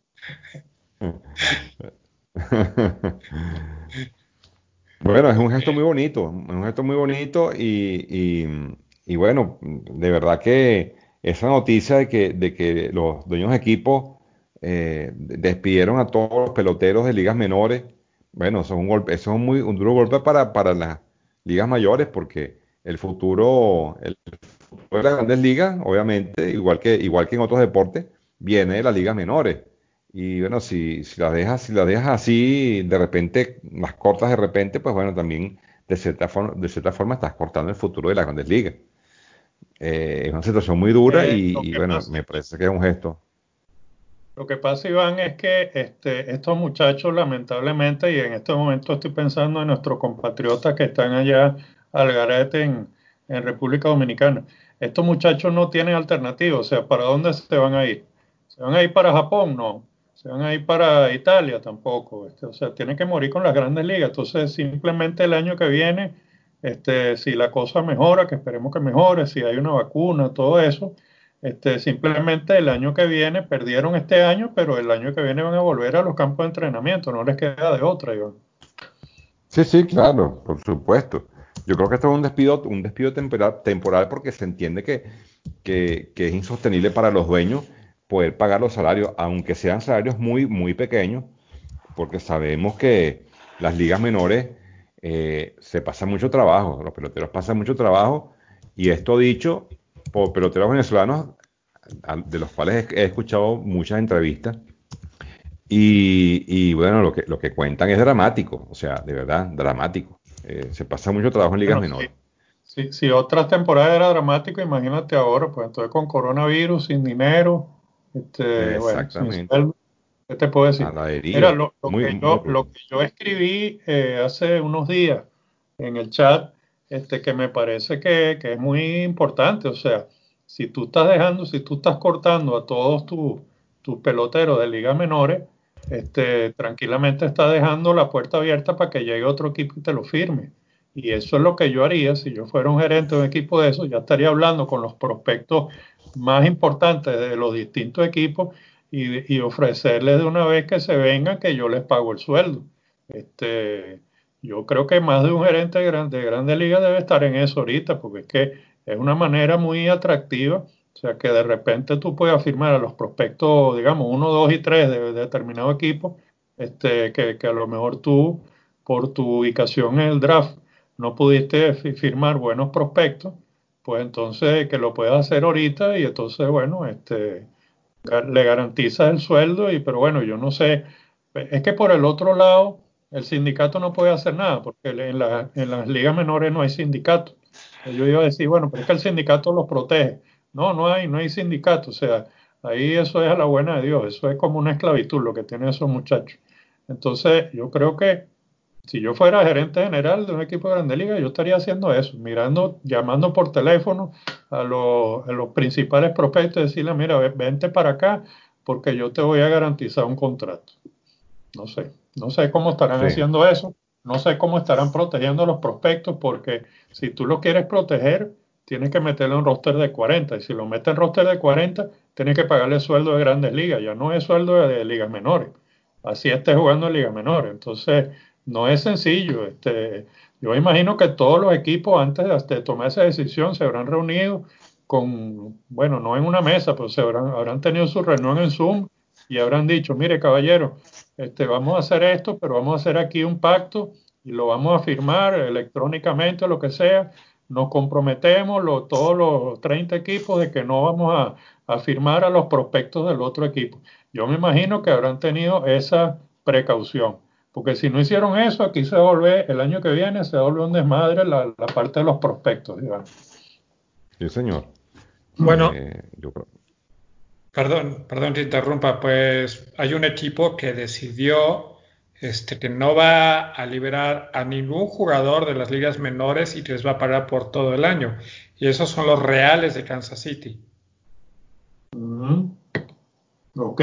Bueno, es un gesto muy bonito, es un gesto muy bonito y, y- y bueno, de verdad que esa noticia de que, de que los dueños de equipo eh, despidieron a todos los peloteros de ligas menores, bueno, eso es un golpe, eso es un muy un duro golpe para, para las ligas mayores porque el futuro, el futuro de las grandes ligas, obviamente, igual que, igual que en otros deportes, viene de las ligas menores. Y bueno, si, si las dejas, si las dejas así, de repente, las cortas de repente, pues bueno, también de cierta forma, de cierta forma estás cortando el futuro de las grandes ligas. Eh, es una situación muy dura Eh, lo y, y que bueno, pasa, me parece que es un gesto. lo que pasa, Iván, es que este, estos muchachos, lamentablemente, y en este momento estoy pensando en nuestros compatriotas que están allá al garete en, en República Dominicana, estos muchachos no tienen alternativa, o sea, ¿para dónde se van a ir? ¿Se van a ir para Japón? No. ¿Se van a ir para Italia? Tampoco. Este, o sea, tienen que morir con las grandes ligas. Entonces, simplemente el año que viene, este, si la cosa mejora, que esperemos que mejore, si hay una vacuna, todo eso, este, simplemente el año que viene, perdieron este año, pero el año que viene van a volver a los campos de entrenamiento, no les queda de otra, Iván. Sí, sí, claro, por supuesto. Yo creo que esto es un despido, un despido temporal, temporal porque se entiende que, que, que es insostenible para los dueños poder pagar los salarios, aunque sean salarios muy, muy pequeños. porque sabemos que las ligas menores eh, se pasa mucho trabajo, los peloteros pasan mucho trabajo, y esto dicho por peloteros venezolanos, de los cuales he, he escuchado muchas entrevistas, y, y bueno, lo que, lo que cuentan es dramático, o sea, de verdad, dramático. Eh, se pasa mucho trabajo en ligas Bueno, sí, menores. sí, si otras temporadas era dramático, imagínate ahora, pues entonces con coronavirus, sin dinero, este, bueno, sin Exactamente, sueldo, ¿qué te puedo a decir? la Mira, deriva, lo, lo muy, que muy yo, lo rudo. que yo escribí eh, hace unos días en el chat, este, que me parece que, que es muy importante, o sea, si tú estás dejando, si tú estás cortando a todos tus tus peloteros de ligas menores, este, tranquilamente estás dejando la puerta abierta para que llegue otro equipo y te lo firme. Y eso es lo que yo haría si yo fuera un gerente de un equipo de eso. Ya estaría hablando con los prospectos más importantes de los distintos equipos y, y ofrecerles de una vez que se vengan, que yo les pago el sueldo. Este, yo creo que más de un gerente de, gran, de grandes ligas debe estar en eso ahorita, porque es que es una manera muy atractiva. O sea, que de repente tú puedes afirmar a los prospectos, digamos, uno, dos y tres de, de determinado equipo, este, que, que a lo mejor tú, por tu ubicación en el draft, no pudiste fi- firmar buenos prospectos, pues entonces que lo puedas hacer ahorita y entonces, bueno, este, ga- le garantizas el sueldo, y, pero bueno, yo no sé, es que por el otro lado, el sindicato no puede hacer nada, porque en, la- en las ligas menores no hay sindicato. Yo iba a decir, bueno, pero es que el sindicato los protege. No, no hay, no hay sindicato, o sea, ahí eso es a la buena de Dios, eso es como una esclavitud lo que tienen esos muchachos. Entonces, yo creo que si yo fuera gerente general de un equipo de Grande Liga, yo estaría haciendo eso, mirando, llamando por teléfono a los, a los principales prospectos y decirle, mira, ve- vente para acá porque yo te voy a garantizar un contrato. No sé, no sé cómo estarán Sí, haciendo eso, no sé cómo estarán protegiendo a los prospectos, porque si tú lo quieres proteger, tienes que meterle un roster de cuarenta, y si lo metes en roster de cuarenta, tienes que pagarle sueldo de grandes ligas, ya no es sueldo de, de ligas menores, así estés jugando en ligas menores. Entonces, no es sencillo. Este, yo imagino que todos los equipos antes de, de tomar esa decisión se habrán reunido con, bueno, no en una mesa, pero se habrán, habrán tenido su reunión en Zoom y habrán dicho, mire, caballero, este, vamos a hacer esto, pero vamos a hacer aquí un pacto y lo vamos a firmar electrónicamente o lo que sea. Nos comprometemos lo- todos los treinta equipos de que no vamos a, a firmar a los prospectos del otro equipo. Yo me imagino que habrán tenido esa precaución, porque si no hicieron eso, aquí se vuelve, el año que viene se vuelve un desmadre la, la parte de los prospectos, digamos. sí, señor. Bueno, Eh, yo creo. perdón, perdón te interrumpa, pues hay un equipo que decidió este, que no va a liberar a ningún jugador de las ligas menores y que les va a pagar por todo el año. Y esos son los Reales de Kansas City. Mm, ok.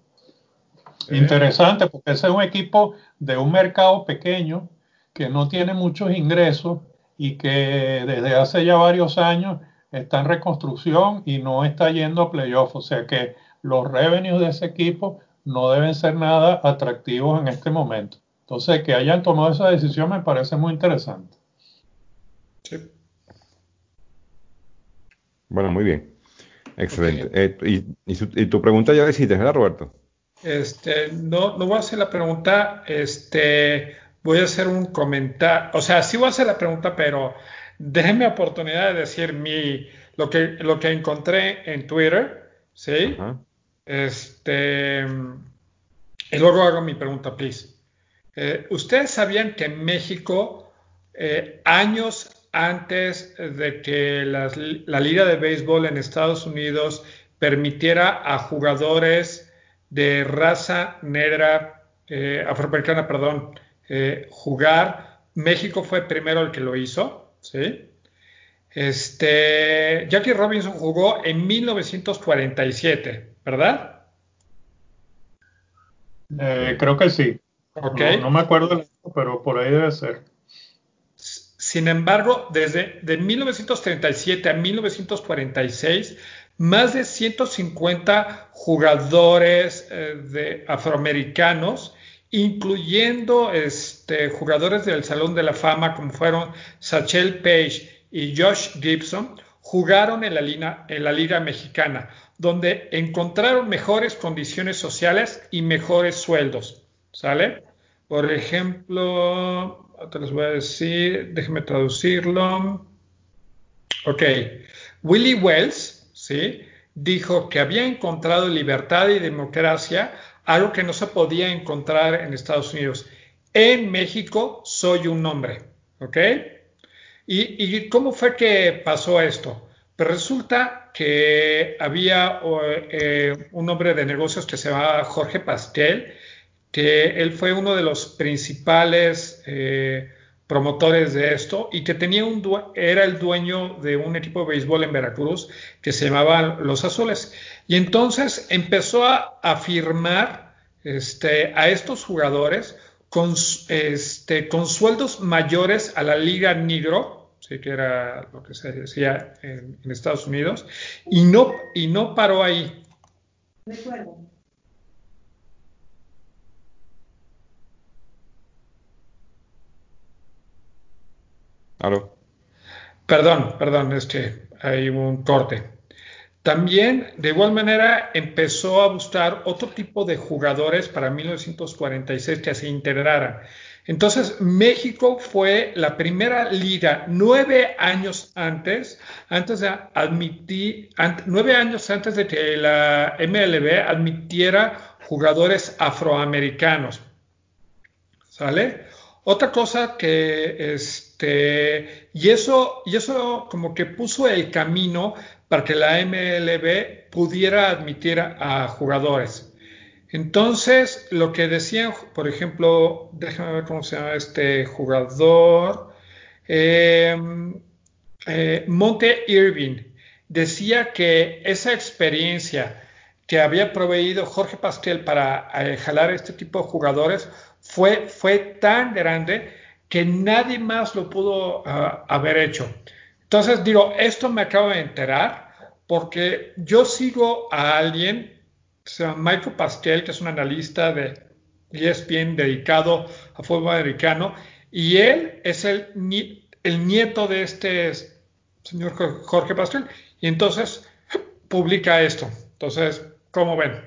¿Eh? Interesante, porque ese es un equipo de un mercado pequeño que no tiene muchos ingresos y que desde hace ya varios años está en reconstrucción y no está yendo a playoff. O sea que los revenues de ese equipo no deben ser nada atractivos en este momento. Entonces, que hayan tomado esa decisión me parece muy interesante. Sí. Bueno, muy bien. Ok. Excelente. Eh, y, y su- y tu pregunta ya la hiciste, ¿verdad, Roberto? Este, no, no voy a hacer la pregunta, este, voy a hacer un comentario, o sea, sí voy a hacer la pregunta, pero déjenme oportunidad de decir mi, lo que, lo que encontré en Twitter, ¿sí? Ajá. Este, y luego hago mi pregunta, please. Eh, ¿ustedes sabían que México, eh, años antes de que las- la Liga de Béisbol en Estados Unidos permitiera a jugadores de raza negra, eh, afroamericana, perdón, eh, jugar, México fue primero el que lo hizo, ¿sí? Este, Jackie Robinson jugó en mil novecientos cuarenta y siete, ¿verdad? Eh, Sí. creo que sí. Ok. No, no me acuerdo, el año, pero por ahí debe ser. Sin embargo, desde de mil novecientos treinta y siete a mil novecientos cuarenta y seis, más de ciento cincuenta jugadores eh, de afroamericanos, incluyendo este, jugadores del Salón de la Fama como fueron Satchel Paige y Josh Gibson, jugaron en la, Liga, en la Liga Mexicana, donde encontraron mejores condiciones sociales y mejores sueldos. ¿sale? Por ejemplo, te les voy a decir, déjenme traducirlo. Ok, Willie Wells, ¿sí? Dijo que había encontrado libertad y democracia, algo que no se podía encontrar en Estados Unidos. En México soy un hombre, ¿ok? ¿Y, y cómo fue que pasó esto? Pues resulta que había eh, un hombre de negocios que se llamaba Jorge Pastel, que él fue uno de los principales eh, promotores de esto y que tenía un era el dueño de un equipo de béisbol en Veracruz que se llamaba Los Azules. Y entonces empezó a, a firmar este, a estos jugadores con, este, con sueldos mayores a la Liga Negro, sí, que era lo que se decía en, en Estados Unidos, y no, y no paró ahí. Recuerdo. Claro. Perdón, perdón, es que hay un corte. También, de igual manera, empezó a buscar otro tipo de jugadores para mil novecientos cuarenta y seis que se integraran. Entonces, México fue la primera liga nueve años antes, antes de admitir, ant, nueve años antes de que la M L B admitiera jugadores afroamericanos. ¿Sale? Otra cosa que, este, y eso, y eso como que puso el camino para que la M L B pudiera admitir a, a jugadores. Entonces, lo que decían, por ejemplo, déjame ver cómo se llama este jugador, eh, eh, Monte Irving, decía que esa experiencia que había proveído Jorge Pastel para eh, jalar este tipo de jugadores fue, fue tan grande que nadie más lo pudo uh, haber hecho. Entonces digo, esto me acabo de enterar porque yo sigo a alguien, se llama Michael Pastel, que es un analista de E S P N dedicado a fútbol americano, y él es el, el nieto de este señor Jorge Pastel, y entonces publica esto. Entonces, ¿cómo ven?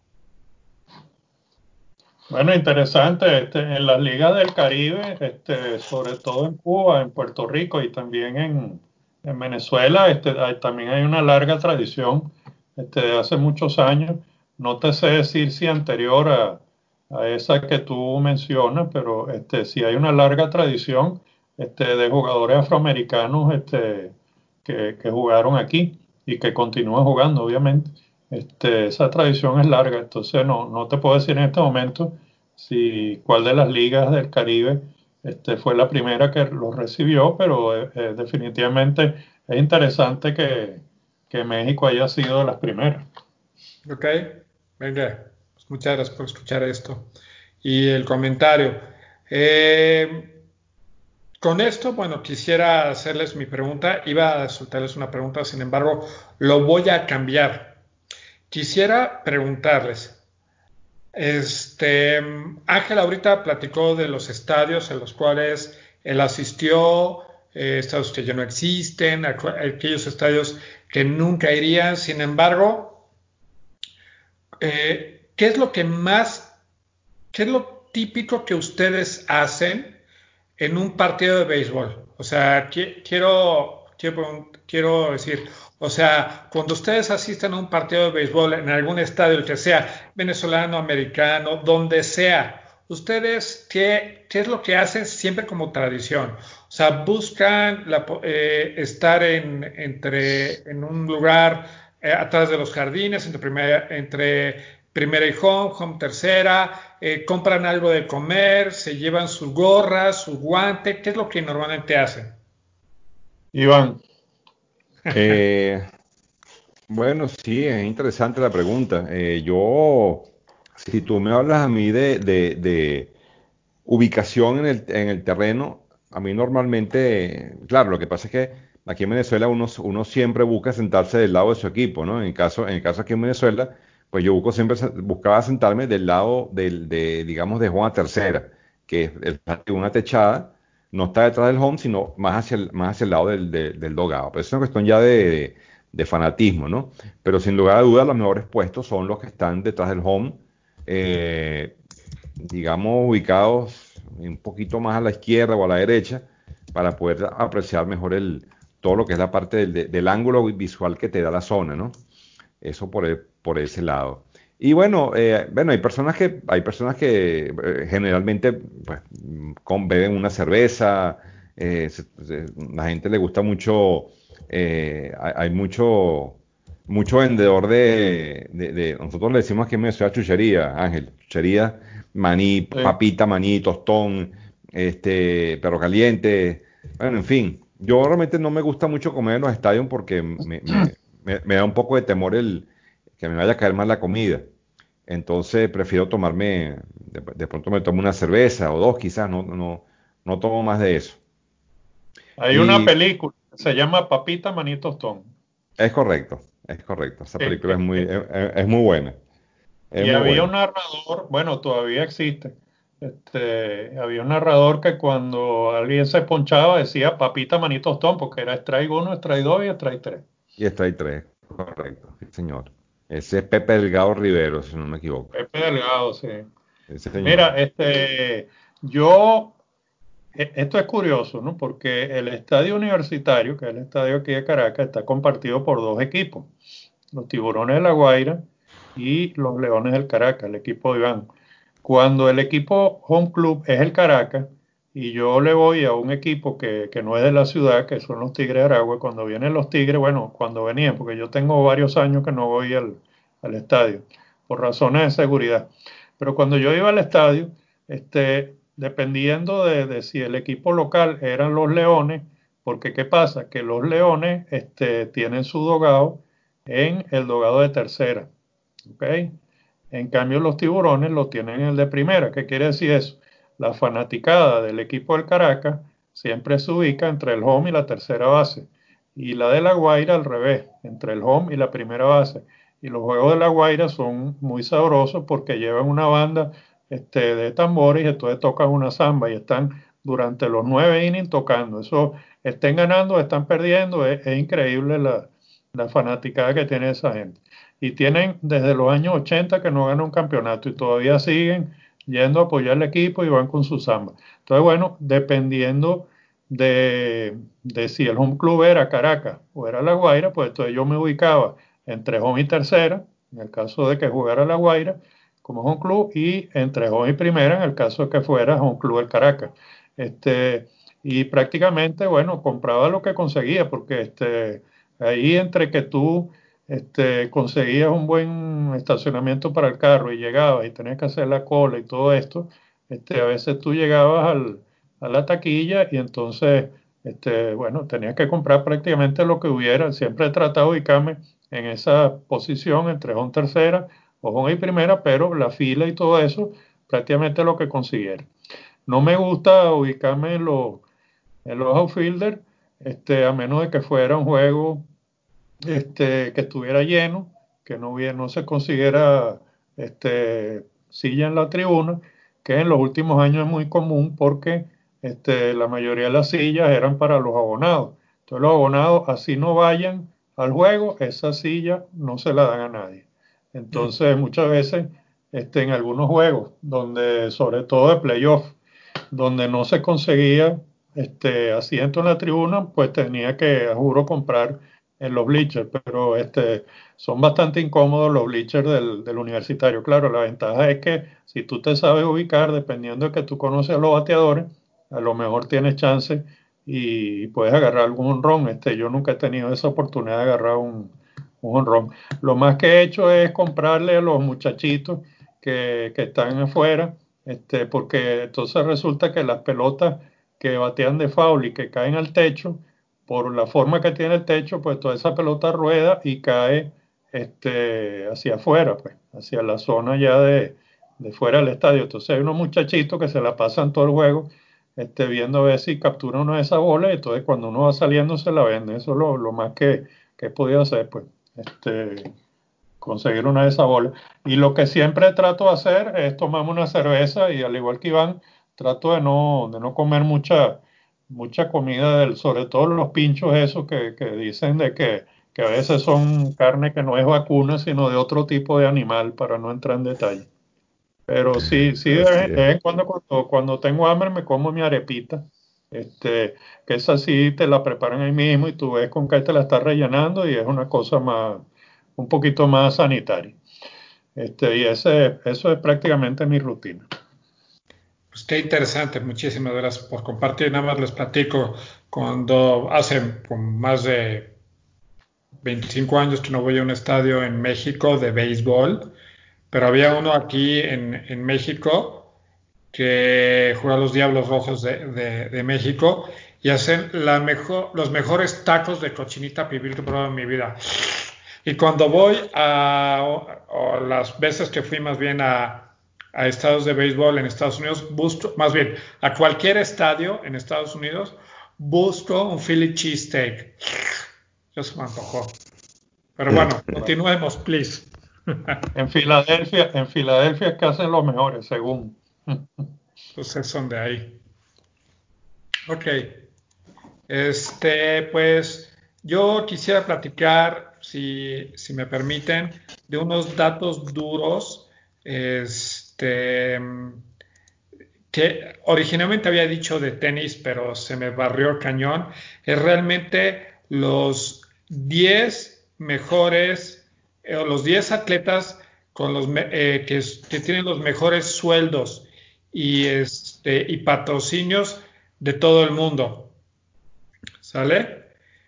Bueno, interesante. Este, en las ligas del Caribe, este, sobre todo en Cuba, en Puerto Rico y también en, en Venezuela, este, hay, también hay una larga tradición este, de hace muchos años. No te sé decir si anterior a, a esa que tú mencionas, pero este, sí hay una larga tradición este, de jugadores afroamericanos este, que, que jugaron aquí y que continúan jugando, obviamente. Este, esa tradición es larga, entonces no, no te puedo decir en este momento si cuál de las ligas del Caribe este, fue la primera que lo recibió, pero eh, eh, definitivamente es interesante que, que México haya sido de las primeras. Ok, venga, pues muchas gracias por escuchar esto. Y el comentario. Eh, con esto, bueno, quisiera hacerles mi pregunta. Iba a soltarles una pregunta, sin embargo, lo voy a cambiar. Quisiera preguntarles, este, Ángel ahorita platicó de los estadios en los cuales él asistió, eh, estadios que ya no existen, aquellos estadios que nunca irían. Sin embargo, eh, ¿qué es lo que más, qué es lo típico que ustedes hacen en un partido de béisbol? O sea, quiero, quiero, quiero decir, o sea, cuando ustedes asisten a un partido de béisbol en algún estadio, el que sea, venezolano, americano, donde sea, ustedes, ¿qué, qué es lo que hacen siempre como tradición? O sea, buscan la, eh, estar en, entre, en un lugar eh, atrás de los jardines, entre primera, entre primera y home, home tercera, eh, compran algo de comer, se llevan sus gorras, su guante, ¿qué es lo que normalmente hacen? Iván. Eh, bueno, sí, es interesante la pregunta. Eh, yo, si tú me hablas a mí de, de- de ubicación en el, en el terreno, a mí normalmente, claro, lo que pasa es que aquí en Venezuela uno, uno siempre busca sentarse del lado de su equipo, ¿no? En el caso, en el caso aquí en Venezuela, pues yo busco siempre, se- buscaba sentarme del lado del, de, digamos, de Juan Tercera, que es el- una techada, no está detrás del home, sino más hacia el, más hacia el lado del, de- del dogado. Pero eso es una cuestión ya de, de- de fanatismo, ¿no? Pero sin lugar a dudas, los mejores puestos son los que están detrás del home. eh, digamos, ubicados un poquito más a la izquierda o a la derecha para poder apreciar mejor el, todo lo que es la parte del, de- del ángulo visual que te da la zona, ¿no? Eso por, e- por ese lado. Y bueno, eh, bueno, hay personas que, hay personas que eh, generalmente pues, mm, con, beben una cerveza, eh, se- se- la gente le gusta mucho, eh, hay, hay mucho, mucho vendedor de, de- de- nosotros le decimos aquí en Venezuela chuchería, Ángel, chuchería, maní, Sí. papita, maní, tostón, este, perro caliente, bueno, en fin. Yo realmente no me gusta mucho comer en los estadios porque me, me- me- me da un poco de temor el que me vaya a caer mal la comida. Entonces prefiero tomarme, de, de pronto me tomo una cerveza o dos quizás, no, no, no tomo más de eso. Hay una Y película que se llama Papita Maní Tostón. es correcto, es correcto. Esa Eh, película es eh, muy, eh, es, es- es muy buena, es y muy había buena. un narrador, bueno, todavía existe. Este, había un narrador que cuando alguien se ponchaba decía Papita Maní Tostón, porque era strike uno, strike dos y strike tres. Y está ahí tres, correcto, sí, señor. Ese es Pepe Delgado Rivero, si no me equivoco. Pepe Delgado, sí. Ese señor. Mira, este, yo, e- esto es curioso, ¿no? Porque el estadio universitario, que es el estadio aquí de Caracas, está compartido por dos equipos, los Tiburones de La Guaira y los Leones del Caracas, el equipo de Iván. Cuando el equipo home club es el Caracas y yo le voy a un equipo que, que no es de la ciudad, que son los Tigres de Aragua, cuando vienen los Tigres, bueno, cuando venían, porque yo tengo varios años que no voy al, al estadio, por razones de seguridad. Pero cuando yo iba al estadio, este, dependiendo de, de si el equipo local eran los Leones, porque ¿qué pasa? Que los Leones este, tienen su dogado en el dogado de tercera, ¿ok? En cambio, los Tiburones lo tienen en el de primera. ¿Qué quiere decir eso? La fanaticada del equipo del Caracas siempre se ubica entre el home y la tercera base. Y la de La Guaira al revés, entre el home y la primera base. Y los juegos de La Guaira son muy sabrosos porque llevan una banda este, de tambores y entonces tocan una samba y están durante los nueve innings tocando. Eso, estén ganando, están perdiendo, es, es increíble la, la fanaticada que tiene esa gente. Y tienen desde los años ochenta que no ganan un campeonato y todavía siguen yendo a apoyar al equipo y van con su samba. Entonces, bueno, dependiendo de, de si el home club era Caracas o era La Guaira, pues entonces yo me ubicaba entre home y tercera, en el caso de que jugara La Guaira como home club, y entre home y primera, en el caso de que fuera home club el Caracas. Este, y prácticamente, bueno, compraba lo que conseguía, porque este, ahí entre que tú este, conseguías un buen estacionamiento para el carro y llegabas y tenías que hacer la cola y todo esto, este, a veces tú llegabas al, a la taquilla y entonces, este, bueno, tenías que comprar prácticamente lo que hubiera. Siempre he tratado de ubicarme en esa posición entre home tercera o home y primera, pero la fila y todo eso, prácticamente lo que consiguiera. No me gusta ubicarme en los, en los outfielders, este, a menos de que fuera un juego este, que estuviera lleno, que no, hubiera, no se consiguiera este, silla en la tribuna, que en los últimos años es muy común porque este, la mayoría de las sillas eran para los abonados. Entonces los abonados, así no vayan al juego, esa silla no se la dan a nadie. Mm. Entonces muchas veces este, en algunos juegos, donde sobre todo de playoff, donde no se conseguía este, asiento en la tribuna, pues tenía que, a juro, comprar en los bleachers, pero este, son bastante incómodos los bleachers del, del universitario. Claro, la ventaja es que si tú te sabes ubicar, dependiendo de que tú conoces a los bateadores, a lo mejor tienes chance y puedes agarrar algún honrón. Este, yo nunca he tenido esa oportunidad de agarrar un, un honrón. Lo más que he hecho es comprarle a los muchachitos que, que están afuera, este, porque entonces resulta que las pelotas que batean de foul y que caen al techo, por la forma que tiene el techo, pues toda esa pelota rueda y cae este, hacia afuera, pues, hacia la zona ya de, de fuera del estadio. Entonces hay unos muchachitos que se la pasan todo el juego este, viendo a ver si captura uno de esas bolas, y entonces cuando uno va saliendo se la vende. Eso es lo, lo más que, que he podido hacer, pues, este, conseguir una de esas bolas. Y lo que siempre trato de hacer es tomarme una cerveza y al igual que Iván, trato de no, de no comer mucha, mucha comida, del, sobre todo los pinchos esos que, que dicen de que, que a veces son carne que no es vacuna, sino de otro tipo de animal, para no entrar en detalle. Pero sí, sí, de Así vez, de es. vez en cuando, cuando, cuando tengo hambre me como mi arepita, este, que esa sí te la preparan ahí mismo y tú ves con qué te la estás rellenando y es una cosa más, un poquito más sanitaria. Este, y ese, eso es prácticamente mi rutina. Pues qué interesante, muchísimas gracias por compartir. Nada más les platico, cuando hace como más de veinticinco años que no voy a un estadio en México de béisbol, pero había uno aquí en, en México que juega a los Diablos Rojos de, de- de México y hacen la mejor, los mejores tacos de cochinita pibil que he probado en mi vida. Y cuando voy a, o las veces que fui más bien a, a estados de béisbol en Estados Unidos, busco, más bien a cualquier estadio en Estados Unidos, busco un Philly cheesesteak. Ya se me antojó. Pero bueno, continuemos, please. En Filadelfia, en Filadelfia es que hacen los mejores, según. Entonces son de ahí. Ok. Este, pues yo quisiera platicar, si, si me permiten, de unos datos duros, este, que originalmente había dicho de tenis, pero se me barrió el cañón. Es realmente los diez mejores, eh, o los diez atletas con los, eh, que, que tienen los mejores sueldos y, este, y patrocinios de todo el mundo. ¿Sale?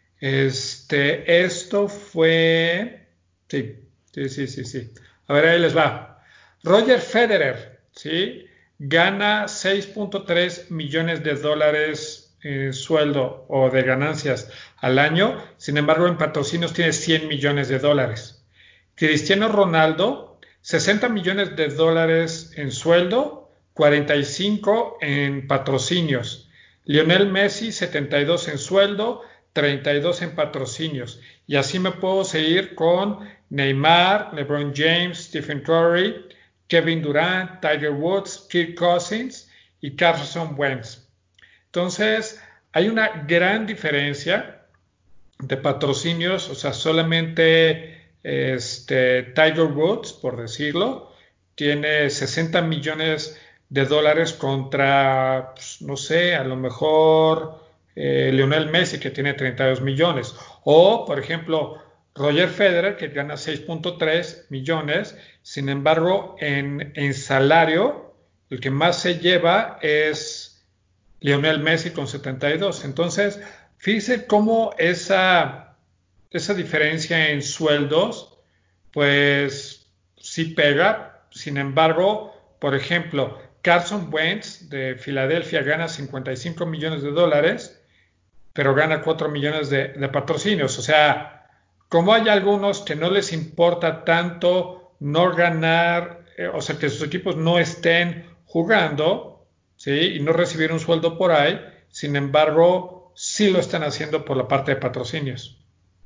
Este, esto fue. Sí, sí, sí, sí, sí. A ver, ahí les va. Roger Federer, ¿sí? Gana seis punto tres millones de dólares en sueldo o de ganancias al año. Sin embargo, en patrocinios tiene cien millones de dólares. Cristiano Ronaldo, sesenta millones de dólares en sueldo, cuarenta y cinco en patrocinios. Lionel Messi, setenta y dos en sueldo, treinta y dos en patrocinios. Y así me puedo seguir con Neymar, LeBron James, Stephen Curry, Kevin Durant, Tiger Woods, Kirk Cousins y Carson Wentz. Entonces, hay una gran diferencia de patrocinios, o sea, solamente este, Tiger Woods, por decirlo, tiene sesenta millones de dólares contra, pues, no sé, a lo mejor eh, Lionel Messi, que tiene treinta y dos millones. O, por ejemplo, Roger Federer, que gana seis punto tres millones. Sin embargo, en, en salario, el que más se lleva es Lionel Messi con setenta y dos. Entonces, fíjese cómo esa, esa diferencia en sueldos, pues sí pega. Sin embargo, por ejemplo, Carson Wentz de Filadelfia gana cincuenta y cinco millones de dólares, pero gana cuatro millones de, de patrocinios. O sea, como hay algunos que no les importa tanto no ganar, eh, o sea, que sus equipos no estén jugando, ¿sí? Y no recibir un sueldo por ahí, sin embargo, sí lo están haciendo por la parte de patrocinios.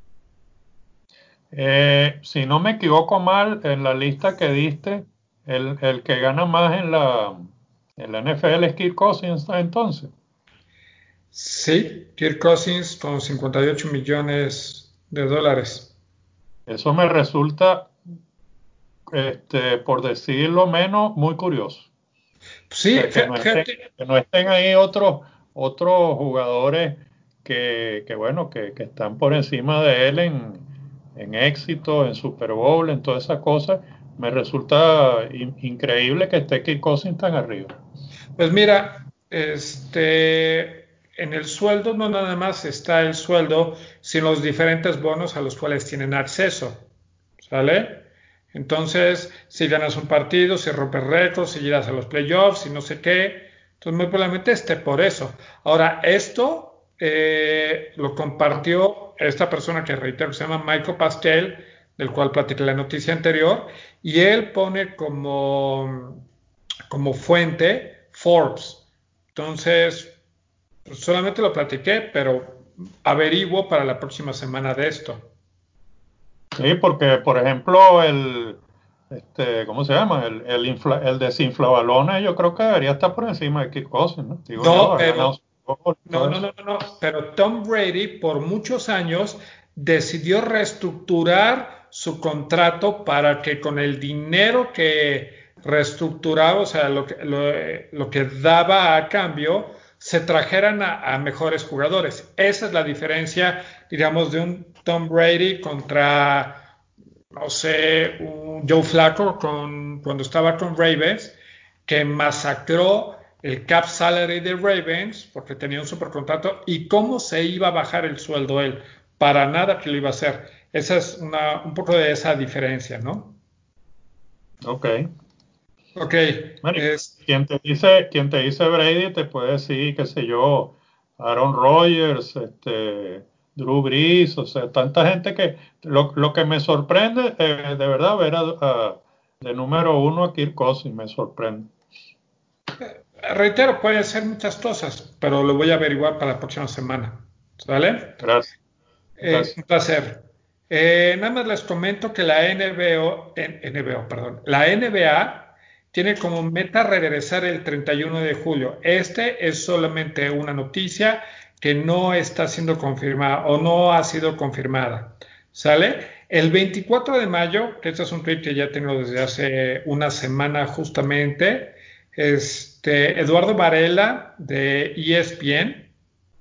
Eh, si no me equivoco mal, en la lista que diste, el, el que gana más en la, en la N F L es Kirk Cousins, entonces. Sí, Kirk Cousins con cincuenta y ocho millones de dólares. Eso me resulta, este, por decirlo menos, muy curioso. O Sí, sea, que no estén, fíjate, que no estén ahí otros, otros jugadores que, que bueno, que, que están por encima de él en, en éxito, en Super Bowl, en todas esas cosas. Me resulta in- increíble que esté Kirk Cousins tan arriba. pues mira, este, en el sueldo no nada más está el sueldo, sino los diferentes bonos a los cuales tienen acceso, ¿sale? Entonces, si ganas un partido, si rompes récords, si llegas a los playoffs, si no sé qué, entonces muy probablemente esté por eso. Ahora, esto eh, lo compartió esta persona que reitero que se llama Michael Pastel, del cual platiqué la noticia anterior, y él pone como como fuente Forbes. Entonces, pues solamente lo platiqué, pero averiguo para la próxima semana de esto. Sí, porque, por ejemplo, el, este, ¿cómo se llama? El, el, infla- el desinflabalones, yo creo que debería estar por encima de Kirk Cousins, ¿no? Digo yo, No, ha ganado pero Super Bowl y no, todo no, eso. no, no, no. Pero Tom Brady por muchos años decidió reestructurar su contrato para que con el dinero que reestructurado, o sea, lo que, lo, lo que daba a cambio, se trajeran a, a, mejores jugadores. Esa es la diferencia, digamos, de un Tom Brady contra, no sé, un Joe Flacco con, cuando estaba con Ravens, que masacró el cap salary de Ravens porque tenía un supercontrato y cómo se iba a bajar el sueldo él. Para nada que lo iba a hacer. Esa es una, un poco de esa diferencia, ¿no? Ok. Ok. Bueno, Es, quien te dice, quien te dice Brady te puede decir, qué sé yo, Aaron Rodgers, este, Drew Brees, o sea, tanta gente que lo, lo que me sorprende, eh, de verdad, ver a, a- de número uno a Kirk Cousins me sorprende. reitero, puede ser muchas cosas, pero lo voy a averiguar para la próxima semana. ¿Vale? Gracias, Eh, gracias. un placer. Eh, nada más les comento que la N B O, en- N B O, perdón, la N B A tiene como meta regresar el treinta y uno de julio. Este es solamente una noticia que no está siendo confirmada o no ha sido confirmada. ¿Sale? El veinticuatro de mayo, que este es un tweet que ya tengo desde hace una semana justamente, este, Eduardo Varela de E S P N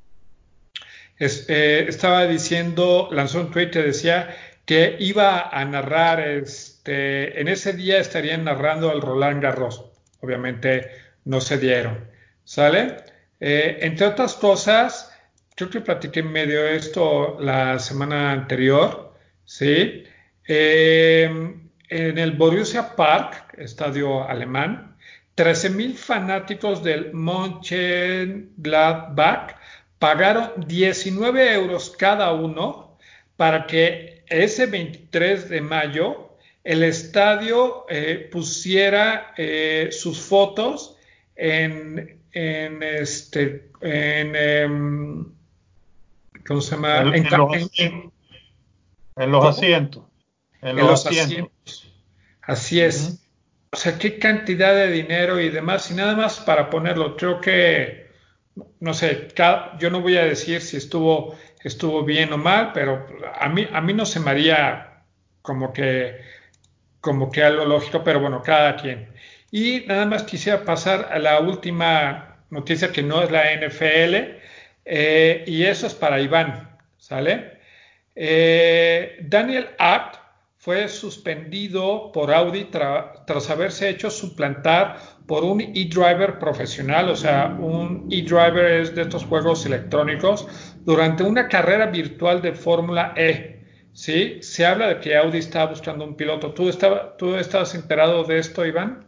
es, eh, estaba diciendo, lanzó un tweet que decía que iba a narrar, este, en ese día estarían narrando al Roland Garros. Obviamente no se dieron, ¿sale? Eh, entre otras cosas, creo que platiqué en medio de esto la semana anterior, ¿sí? Eh, en el Borussia Park, estadio alemán, trece mil fanáticos del Mönchengladbach pagaron diecinueve euros cada uno para que ese veintitrés de mayo el estadio eh, pusiera eh, sus fotos en, en este en eh, ¿cómo se llama? En, En, en los en, asientos, en, en los ¿cómo? asientos, en En los los asientos. asientos. Así Ujú. es. O sea, qué cantidad de dinero y demás, y nada más para ponerlo. Creo que no sé, cada, yo no voy a decir si estuvo, estuvo bien o mal, pero a mí, a mí no se me haría como que, como que algo lógico, pero bueno, cada quien. Y nada más quisiera pasar a la última noticia que no es la N F L, eh, y eso es para Iván, ¿sale? Eh, Daniel Abt fue suspendido por Audi tra tras haberse hecho suplantar por un e-driver profesional, o sea, un e-driver es de estos juegos electrónicos, durante una carrera virtual de Fórmula E. ¿Sí? Se habla de que Audi está buscando un piloto. ¿Tú, estaba, ¿Tú estás enterado de esto, Iván?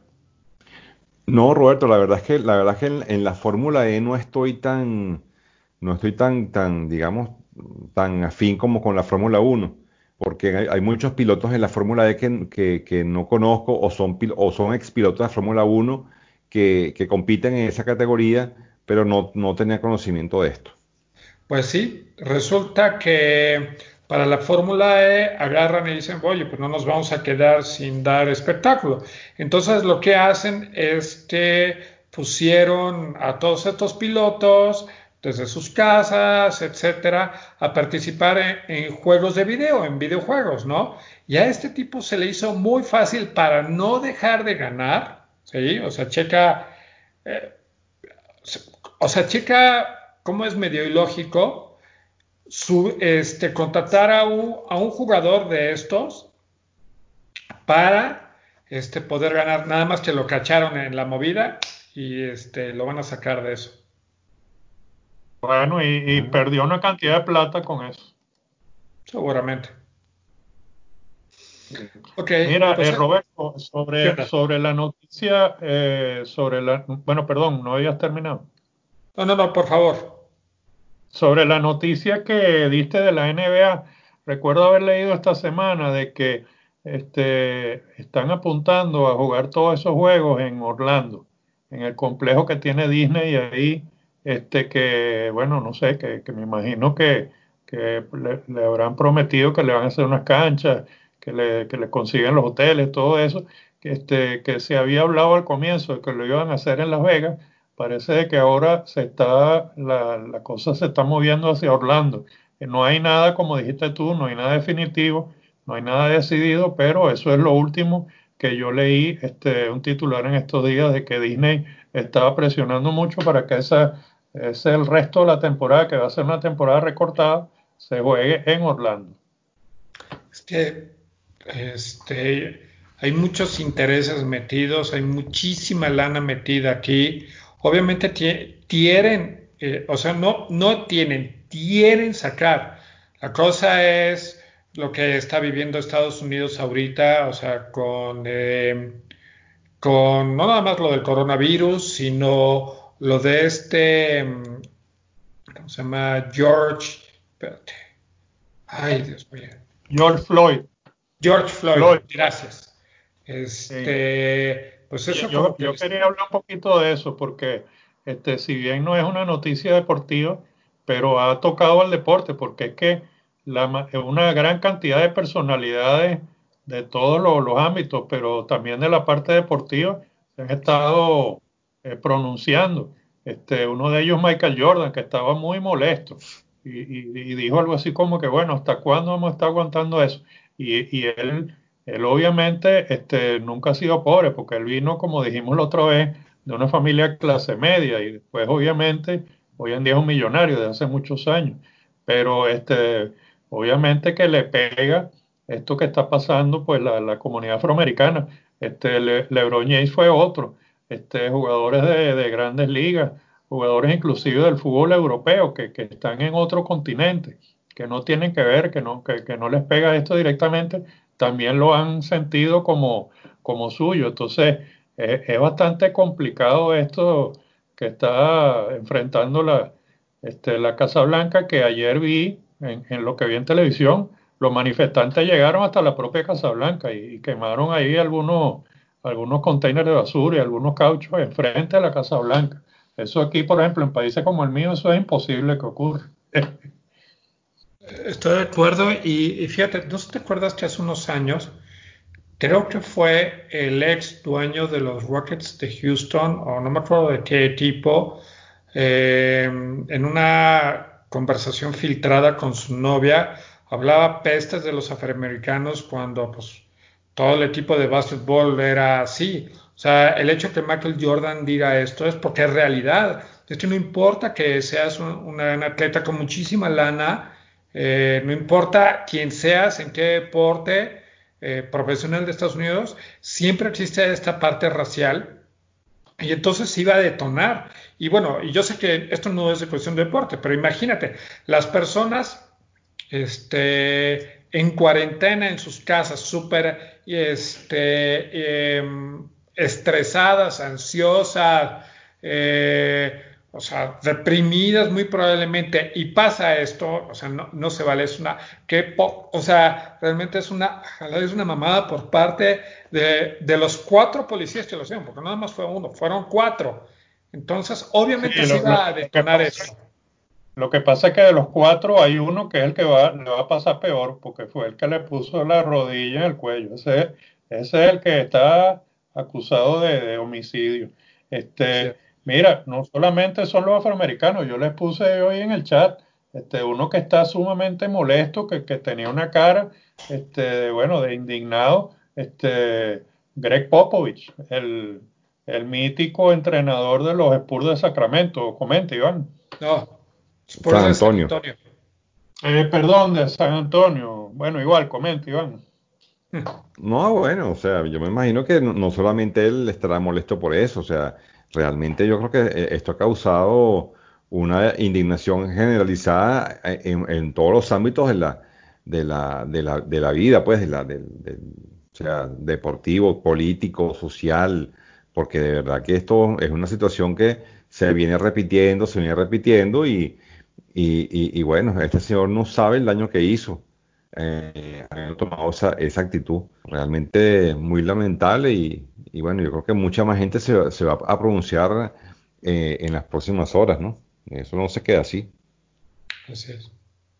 No, Roberto, la verdad es que, la verdad es que en, en la Fórmula E no estoy tan, no estoy tan, tan, digamos, tan afín como con la Fórmula Uno, porque hay, hay muchos pilotos en la Fórmula E que, que- que no conozco o son, pil- o son expilotos de la Fórmula Uno que, que compiten en esa categoría, pero no, no tenía conocimiento de esto. Pues sí, resulta que para la Fórmula E agarran y dicen, oye, pues no nos vamos a quedar sin dar espectáculo. Entonces lo que hacen es que pusieron a todos estos pilotos desde sus casas, etcétera, a participar en, en juegos de video, en videojuegos, ¿no? Y a este tipo se le hizo muy fácil para no dejar de ganar, ¿sí? O sea, checa, eh, o sea, checa cómo es medio ilógico su, este, contratar a un, a un jugador de estos para este, poder ganar. Nada más que lo cacharon en la movida y este, lo van a sacar de eso. Bueno, y, y Ah. perdió una cantidad de plata con eso. Seguramente. Ok, Mira, pues, eh, Roberto, ¿qué sobre, onda? sobre la noticia, eh, sobre la, bueno, perdón, no habías terminado. No, no, no, por favor. Sobre la noticia que diste de la N B A, recuerdo haber leído esta semana de que este, están apuntando a jugar todos esos juegos en Orlando, en el complejo que tiene Disney ahí, este, que, bueno, no sé, que, que me imagino que, que le, le habrán prometido que le van a hacer unas canchas, que le, que le consiguen los hoteles, todo eso, que, este, que se había hablado al comienzo de que lo iban a hacer en Las Vegas. Parece de que ahora se está, la, la cosa se está moviendo hacia Orlando. Que no hay nada, como dijiste tú, no hay nada definitivo, no hay nada decidido, pero eso es lo último que yo leí este, un titular en estos días de que Disney estaba presionando mucho para que esa, ese el resto de la temporada, que va a ser una temporada recortada, se juegue en Orlando. Es que este, hay muchos intereses metidos, hay muchísima lana metida aquí. Obviamente tienen, eh, o sea, no, no tienen, quieren sacar. La cosa es lo que está viviendo Estados Unidos ahorita, o sea, con, eh, con no nada más lo del coronavirus, sino lo de este, mm, ¿cómo se llama? George, espérate. Ay, Dios mío. George Floyd. George Floyd, Floyd. gracias. Sí. Este, pues eso Yo, como que yo les... quería hablar un poquito de eso porque este, si bien no es una noticia deportiva, pero ha tocado al deporte porque es que la, ma- una gran cantidad de personalidades de todos los, los ámbitos, pero también de la parte deportiva, se han estado eh, pronunciando. Este, uno de ellos, Michael Jordan, que estaba muy molesto y, y- y dijo algo así como que, bueno, ¿hasta cuándo vamos a estar aguantando eso? Y, y él él obviamente este, nunca ha sido pobre porque él vino, como dijimos la otra vez, de una familia de clase media y después obviamente hoy en día es un millonario de hace muchos años. Pero este, obviamente que le pega esto que está pasando pues la, la comunidad afroamericana. Este, Le- LeBron James fue otro, este, jugadores de, de grandes ligas, jugadores inclusive del fútbol europeo que, que están en otro continente, que no tienen que ver, que no, que, que no les pega esto directamente también lo han sentido como, como suyo. Entonces, es, es bastante complicado esto que está enfrentando la, este, la Casa Blanca, que ayer vi en, en lo que vi en televisión, los manifestantes llegaron hasta la propia Casa Blanca y, y quemaron ahí algunos, algunos containers de basura y algunos cauchos enfrente de la Casa Blanca. Eso aquí, por ejemplo, en países como el mío, eso es imposible que ocurra. Estoy de acuerdo y, y fíjate, ¿no te acuerdas que hace unos años, creo que fue el ex dueño de los Rockets de Houston, o no me acuerdo de qué equipo, eh, en una conversación filtrada con su novia, hablaba pestes de los afroamericanos cuando pues todo el equipo de básquetbol era así. O sea, el hecho que Michael Jordan diga esto es porque es realidad. Es que no importa que seas un, una, un atleta con muchísima lana, eh, no importa quién seas, en qué deporte eh, profesional de Estados Unidos, siempre existe esta parte racial y entonces se iba a detonar. Y bueno, y yo sé que esto no es de cuestión de deporte, pero imagínate, las personas este, en cuarentena en sus casas, súper este, eh, estresadas, ansiosas, eh, o sea, reprimidas muy probablemente, y pasa esto, o sea, no, no se vale, es una, que po, o sea, realmente es una, es una mamada por parte de, de los cuatro policías que lo hicieron, porque nada más fue uno, fueron cuatro. Entonces, Sí, obviamente se lo, lo- iba a lo que detonar pasa eso. Lo que pasa es que de los cuatro hay uno que es el que va, le va a pasar peor, porque fue el que le puso la rodilla en el cuello. Ese, ese es el que está acusado de, de homicidio. Sí. Este, mira, no solamente son los afroamericanos, yo les puse hoy en el chat, este, uno que está sumamente molesto, que, que tenía una cara, este, de, bueno, de indignado, este, Greg Popovich, el, el mítico entrenador de los Spurs de Sacramento. Comenta, Iván. No, Spurs San de San Antonio. Antonio. Eh, perdón, de San Antonio. Bueno, igual, comenta, Iván. No, bueno, o sea, yo me imagino que no, no solamente él estará molesto por eso, o sea, realmente yo creo que eh, esto ha causado una indignación generalizada eh, en, en todos los ámbitos de la, de la, de la, de la vida, pues, de la, del, del- o sea, deportivo, político, social, porque de verdad que esto es una situación que se viene repitiendo, se viene repitiendo y, y, y, y bueno, este señor no sabe el daño que hizo eh, haber tomado esa, esa actitud. Realmente muy lamentable y, y bueno, yo creo que mucha más gente se, va- se va a pronunciar eh, en las próximas horas, ¿no? Eso no se queda así. Así es.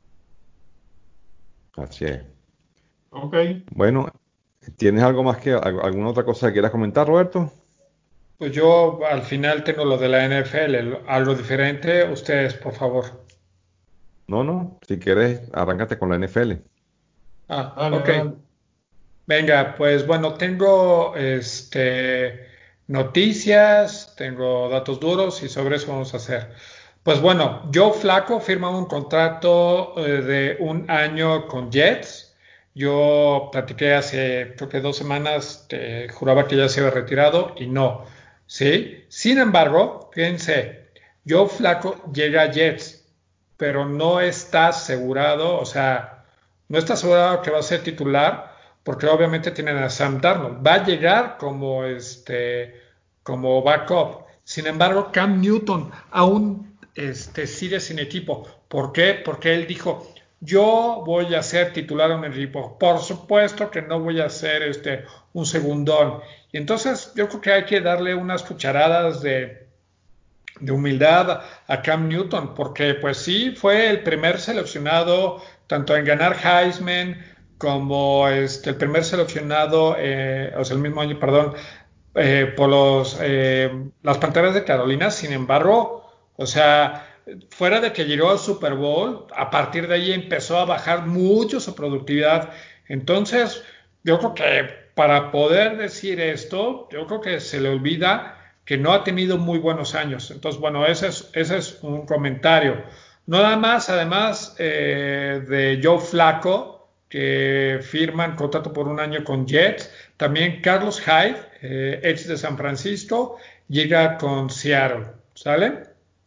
Así es. Ok. Bueno, ¿tienes algo más que, al- alguna otra cosa que quieras comentar, Roberto? Pues yo al final tengo lo de la N F L, algo diferente. Ustedes, por favor. No, no, si quieres, arráncate con la N F L. Ah, Dale, ok. dale. Venga, pues bueno, tengo este, noticias, tengo datos duros y sobre eso vamos a hacer. Pues bueno, Joe Flaco firma un contrato eh, de un año con Jets. Yo platiqué hace creo que dos semanas, te juraba que ya se había retirado y no, ¿sí? Sin embargo, fíjense, Joe Flaco llega a Jets, pero no está asegurado, o sea, no está asegurado que va a ser titular porque obviamente tienen a Sam Darnold. Va a llegar como este como backup. Sin embargo, Cam Newton aún este, sigue sin equipo. ¿Por qué? Porque él dijo, yo voy a ser titular en el equipo. Por supuesto que no voy a ser este, un segundón. Y entonces yo creo que hay que darle unas cucharadas de, de humildad a Cam Newton, porque pues sí, fue el primer seleccionado tanto en ganar Heisman como este, el primer seleccionado, eh, o sea, el mismo año, perdón, eh, por los, eh, las Panteras de Carolina. Sin embargo, o sea, fuera de que llegó al Super Bowl, a partir de ahí empezó a bajar mucho su productividad. Entonces, yo creo que para poder decir esto, yo creo que se le olvida que no ha tenido muy buenos años. Entonces, bueno, ese es, ese es un comentario. Nada más, además eh, de Joe Flaco, que firman contrato por un año con Jets, también Carlos Hyde, eh, ex de San Francisco, llega con Seattle, ¿sale?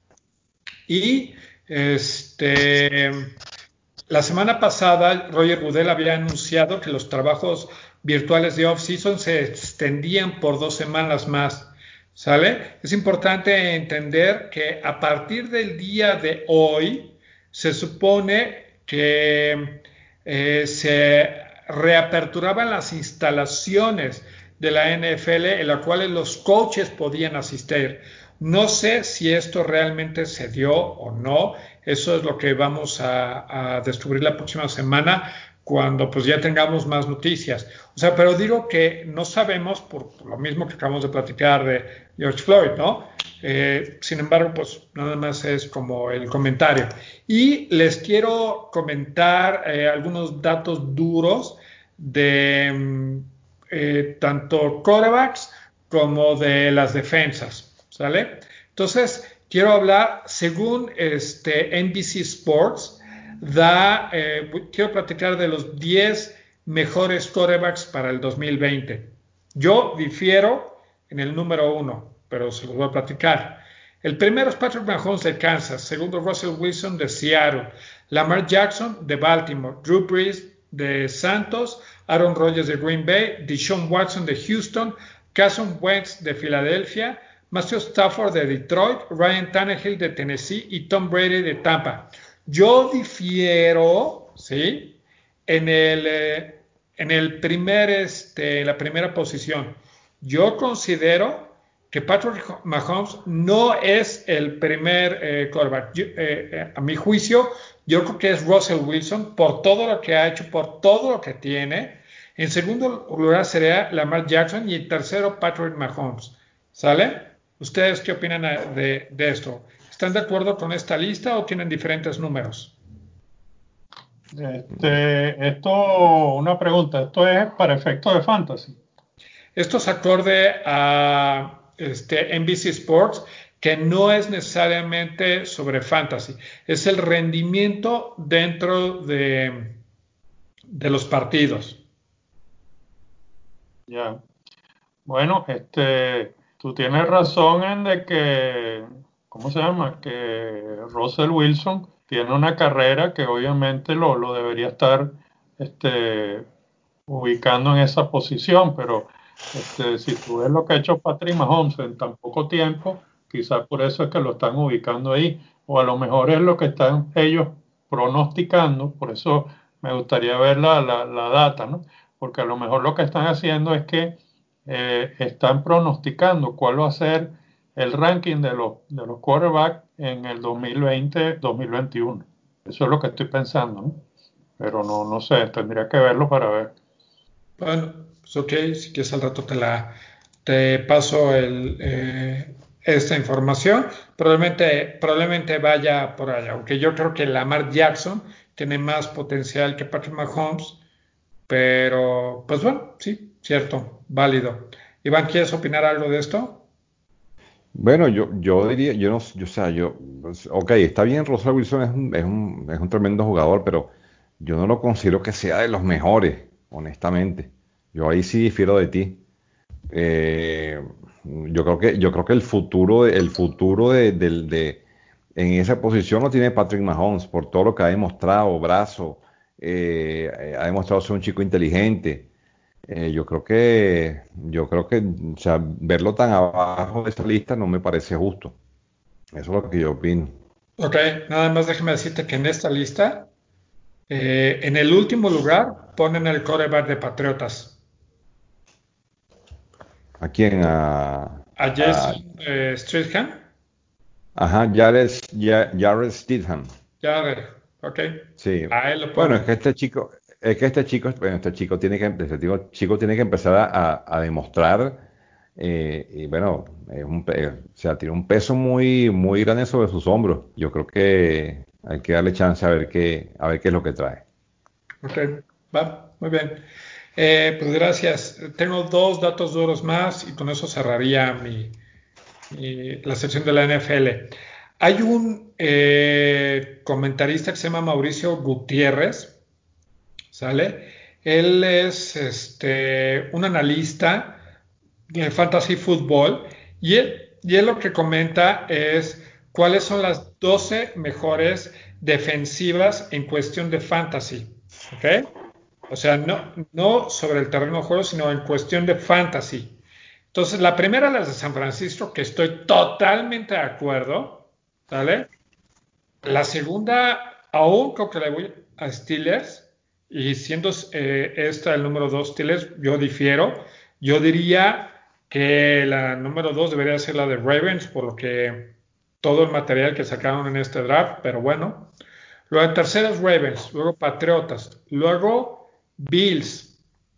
Y este, la semana pasada Roger Goodell había anunciado que los trabajos virtuales de off-season se extendían por dos semanas más, ¿sale? Es importante entender que a partir del día de hoy se supone que eh, se reaperturaban las instalaciones de la N F L en las cuales los coaches podían asistir. No sé si esto realmente se dio o no. Eso es lo que vamos a, a descubrir la próxima semana cuando pues ya tengamos más noticias. O sea, pero digo que no sabemos por, por lo mismo que acabamos de platicar de George Floyd, ¿no? Eh, sin embargo, pues nada más es como el comentario. Y les quiero comentar eh, algunos datos duros de eh, tanto quarterbacks como de las defensas, ¿sale? Entonces, quiero hablar, según este N B C Sports, da, eh, quiero platicar de los diez mejores quarterbacks para el dos mil veinte. Yo difiero en el número uno, pero se los voy a platicar. El primero es Patrick Mahomes de Kansas, segundo Russell Wilson de Seattle, Lamar Jackson de Baltimore, Drew Brees de Santos, Aaron Rodgers de Green Bay, Deshaun Watson de Houston, Carson Wentz de Filadelfia, Matthew Stafford de Detroit, Ryan Tannehill de Tennessee y Tom Brady de Tampa. Yo difiero, ¿sí? En el, eh, en el primer, este, la primera posición. Yo considero que Patrick Mahomes no es el primer eh, quarterback. Yo, eh, eh, a mi juicio, yo creo que es Russell Wilson por todo lo que ha hecho, por todo lo que tiene. En segundo lugar sería Lamar Jackson y en tercero Patrick Mahomes. ¿Sale? ¿Ustedes qué opinan de, de esto? ¿Están de acuerdo con esta lista o tienen diferentes números? Este, esto, una pregunta, ¿esto es para efectos de fantasy? Esto es acorde a este, N B C Sports, que no es necesariamente sobre fantasy, es el rendimiento dentro de, de los partidos. Ya. Bueno, este, tú tienes razón en de que, ¿cómo se llama? Que Russell Wilson tiene una carrera que obviamente lo, lo debería estar este, ubicando en esa posición, pero este, si tú ves lo que ha hecho Patrick Mahomes en tan poco tiempo, quizás por eso es que lo están ubicando ahí, o a lo mejor es lo que están ellos pronosticando, por eso me gustaría ver la, la, la data, ¿no? Porque a lo mejor lo que están haciendo es que eh, están pronosticando cuál va a ser el ranking de los, de los quarterbacks en el dos mil veinte dos mil veintiuno. Eso es lo que estoy pensando, ¿no? Pero no, no sé, tendría que verlo para ver. Bueno, pues ok, si quieres al rato te la te paso el, eh, esta información. Probablemente, probablemente vaya por allá, aunque yo creo que Lamar Jackson tiene más potencial que Patrick Mahomes. Pero, pues bueno, sí, cierto, válido. Iván, ¿quieres opinar algo de esto? Bueno, yo, yo diría, yo no, yo, o sea, yo, pues, ok, está bien, Russell Wilson es un, es un, es un tremendo jugador, pero yo no lo considero que sea de los mejores, honestamente. Yo ahí sí difiero de ti. Eh, yo creo que, yo creo que el futuro, de- el futuro de, del- de- en esa posición lo tiene Patrick Mahomes por todo lo que ha demostrado, brazo, eh, eh, ha demostrado ser un chico inteligente. Eh, yo creo que, yo creo que, o sea, verlo tan abajo de esta lista no me parece justo. Eso es lo que yo opino. Ok, nada más déjame decirte que en esta lista, eh, en el último lugar, ponen el quarterback de Patriotas, ¿A quién? A, a a- Jason eh, Strahan. ajá, Jared, Ja- Jared Stidham. Ya, ok, Sí, a él lo bueno, pongo. es que este chico, es que este chico, bueno, este chico tiene que, este chico, chico tiene que empezar a, a- a demostrar, eh, y bueno, es un, pe- o sea, tiene un peso muy, muy grande sobre sus hombros. Yo creo que hay que darle chance a ver qué, a ver qué es lo que trae. Ok, va, muy bien. Eh, pues gracias. Tengo dos datos duros más y con eso cerraría mi, mi- la sección de la N F L. Hay un eh, comentarista que se llama Mauricio Gutiérrez, ¿sale? Él es este, un analista de fantasy fútbol y él, y él lo que comenta es cuáles son las doce mejores defensivas en cuestión de fantasy, ¿ok? O sea, no, no sobre el terreno de juego, sino en cuestión de fantasy. Entonces, la primera, las de San Francisco, que estoy totalmente de acuerdo, ¿sale? La segunda, aún creo que le voy a Steelers, y siendo eh, esta el número dos Steelers, yo difiero. Yo diría que la número dos debería ser la de Ravens, por lo que todo el material que sacaron en este draft, pero bueno. Luego en terceros Ravens, luego Patriotas, luego Bills,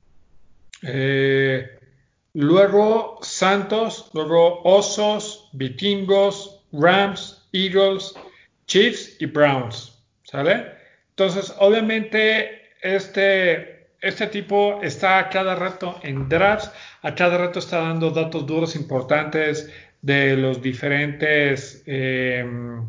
eh, luego Santos, luego Osos, Vikingos, Rams, Eagles, Chiefs y Browns, ¿sale? Entonces, obviamente, este, este tipo está a cada rato en drafts, a cada rato está dando datos duros importantes de los diferentes eh,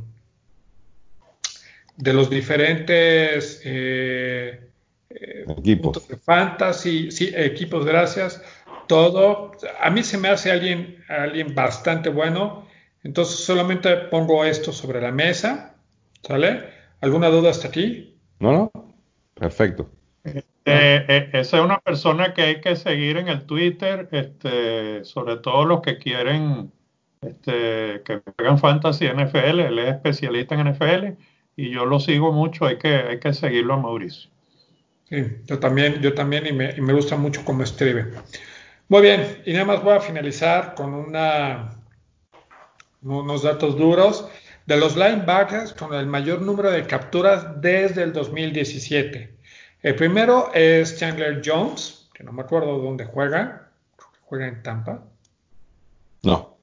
de los diferentes eh, eh, Equipos. puntos de fantasy, sí, equipos, gracias, todo. A mí se me hace alguien, alguien bastante bueno, entonces solamente pongo esto sobre la mesa, ¿sale? ¿Alguna duda hasta aquí? ¿No, no? Perfecto. Eh, eh, esa es una persona que hay que seguir en el Twitter, este, sobre todo los que quieren este, que juegan fantasy N F L. Él es especialista en N F L y yo lo sigo mucho, hay que, hay que seguirlo a Mauricio. Sí, yo también, yo también y me, y me gusta mucho cómo escribe. Muy bien, y nada más voy a finalizar con una, unos datos duros de los linebackers con el mayor número de capturas desde el dos mil diecisiete. El primero es Chandler Jones, que no me acuerdo dónde juega, creo que juega en Tampa. No,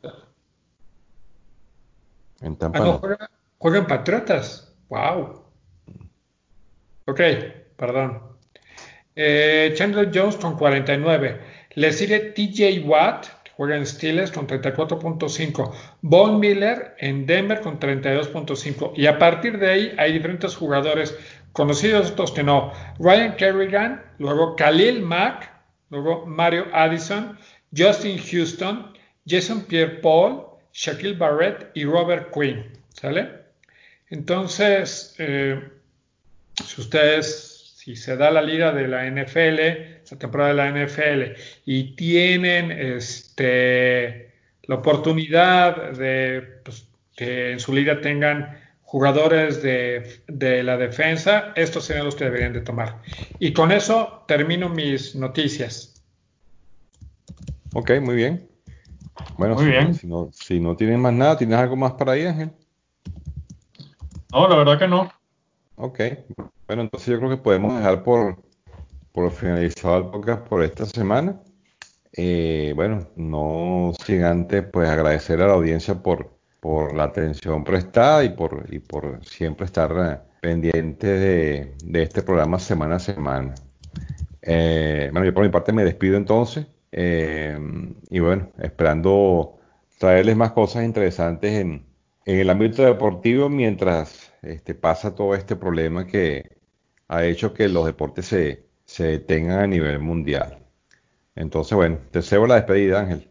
en Ah, Tampa no, no. juega, juega en Patriotas. Wow. Ok, perdón. Eh, Chandler Jones con cuarenta y nueve. Le sigue T J Watt, que juega en Steelers con treinta y cuatro punto cinco. Von Miller en Denver con treinta y dos punto cinco. Y a partir de ahí hay diferentes jugadores conocidos, otros que no. Ryan Kerrigan, luego Khalil Mack, luego Mario Addison, Justin Houston, Jason Pierre-Paul, Shaquille Barrett y Robert Quinn. ¿Sale? Entonces, eh, si ustedes, si se da la liga de la N F L, la temporada de la N F L, y tienen este, la oportunidad de pues, que en su liga tengan jugadores de, de la defensa, estos serían los que deberían de tomar. Y con eso termino mis noticias. Ok, muy bien. Bueno, Muy si no, bien. si no, si no tienes más nada, ¿tienes algo más para ahí, Ángel? No, la verdad que no. Ok. Bueno, entonces yo creo que podemos dejar por, por finalizado el podcast por esta semana. Eh, bueno, no sin antes pues agradecer a la audiencia por, por la atención prestada y por, y por siempre estar eh, pendiente de, de este programa semana a semana. Eh, bueno, yo por mi parte me despido entonces. eh, y bueno, esperando traerles más cosas interesantes en, en el ámbito deportivo mientras este, pasa todo este problema que ha hecho que los deportes se, se detengan a nivel mundial. Entonces, bueno, te cedo la despedida, Ángel.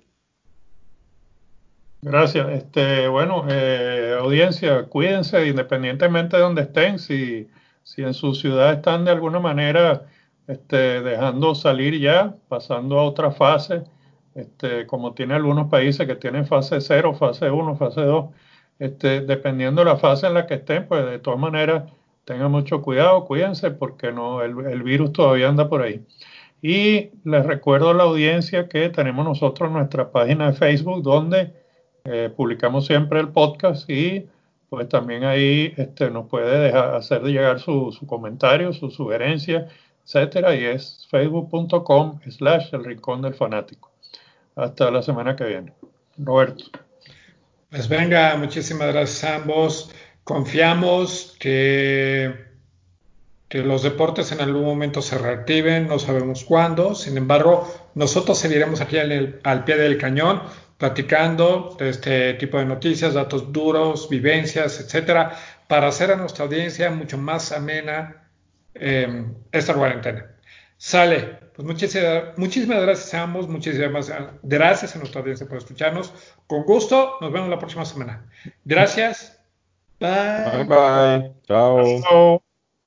Gracias. Este, bueno, eh, audiencia, cuídense independientemente de donde estén. Si, si en su ciudad están de alguna manera este, dejando salir ya, pasando a otra fase, este, como tiene algunos países que tienen fase cero, fase uno, fase dos, este, dependiendo de la fase en la que estén, pues de todas maneras tengan mucho cuidado, cuídense porque no, el, el virus todavía anda por ahí. Y les recuerdo a la audiencia que tenemos nosotros nuestra página de Facebook donde eh, publicamos siempre el podcast y pues también ahí este, nos puede dejar, hacer llegar su, su comentario, su sugerencia, etcétera. Y es facebook punto com slash el rincón del fanático. Hasta la semana que viene. Roberto. Pues venga, muchísimas gracias a ambos. Confiamos que, que los deportes en algún momento se reactiven, no sabemos cuándo. Sin embargo, nosotros seguiremos aquí al, al pie del cañón, platicando de este tipo de noticias, datos duros, vivencias, etcétera, para hacer a nuestra audiencia mucho más amena eh, esta cuarentena. Sale. Pues muchísimas, muchísimas gracias a ambos, muchísimas gracias a nuestra audiencia por escucharnos. Con gusto, nos vemos la próxima semana. Gracias. Bye Bye. bye. Chao. Chao.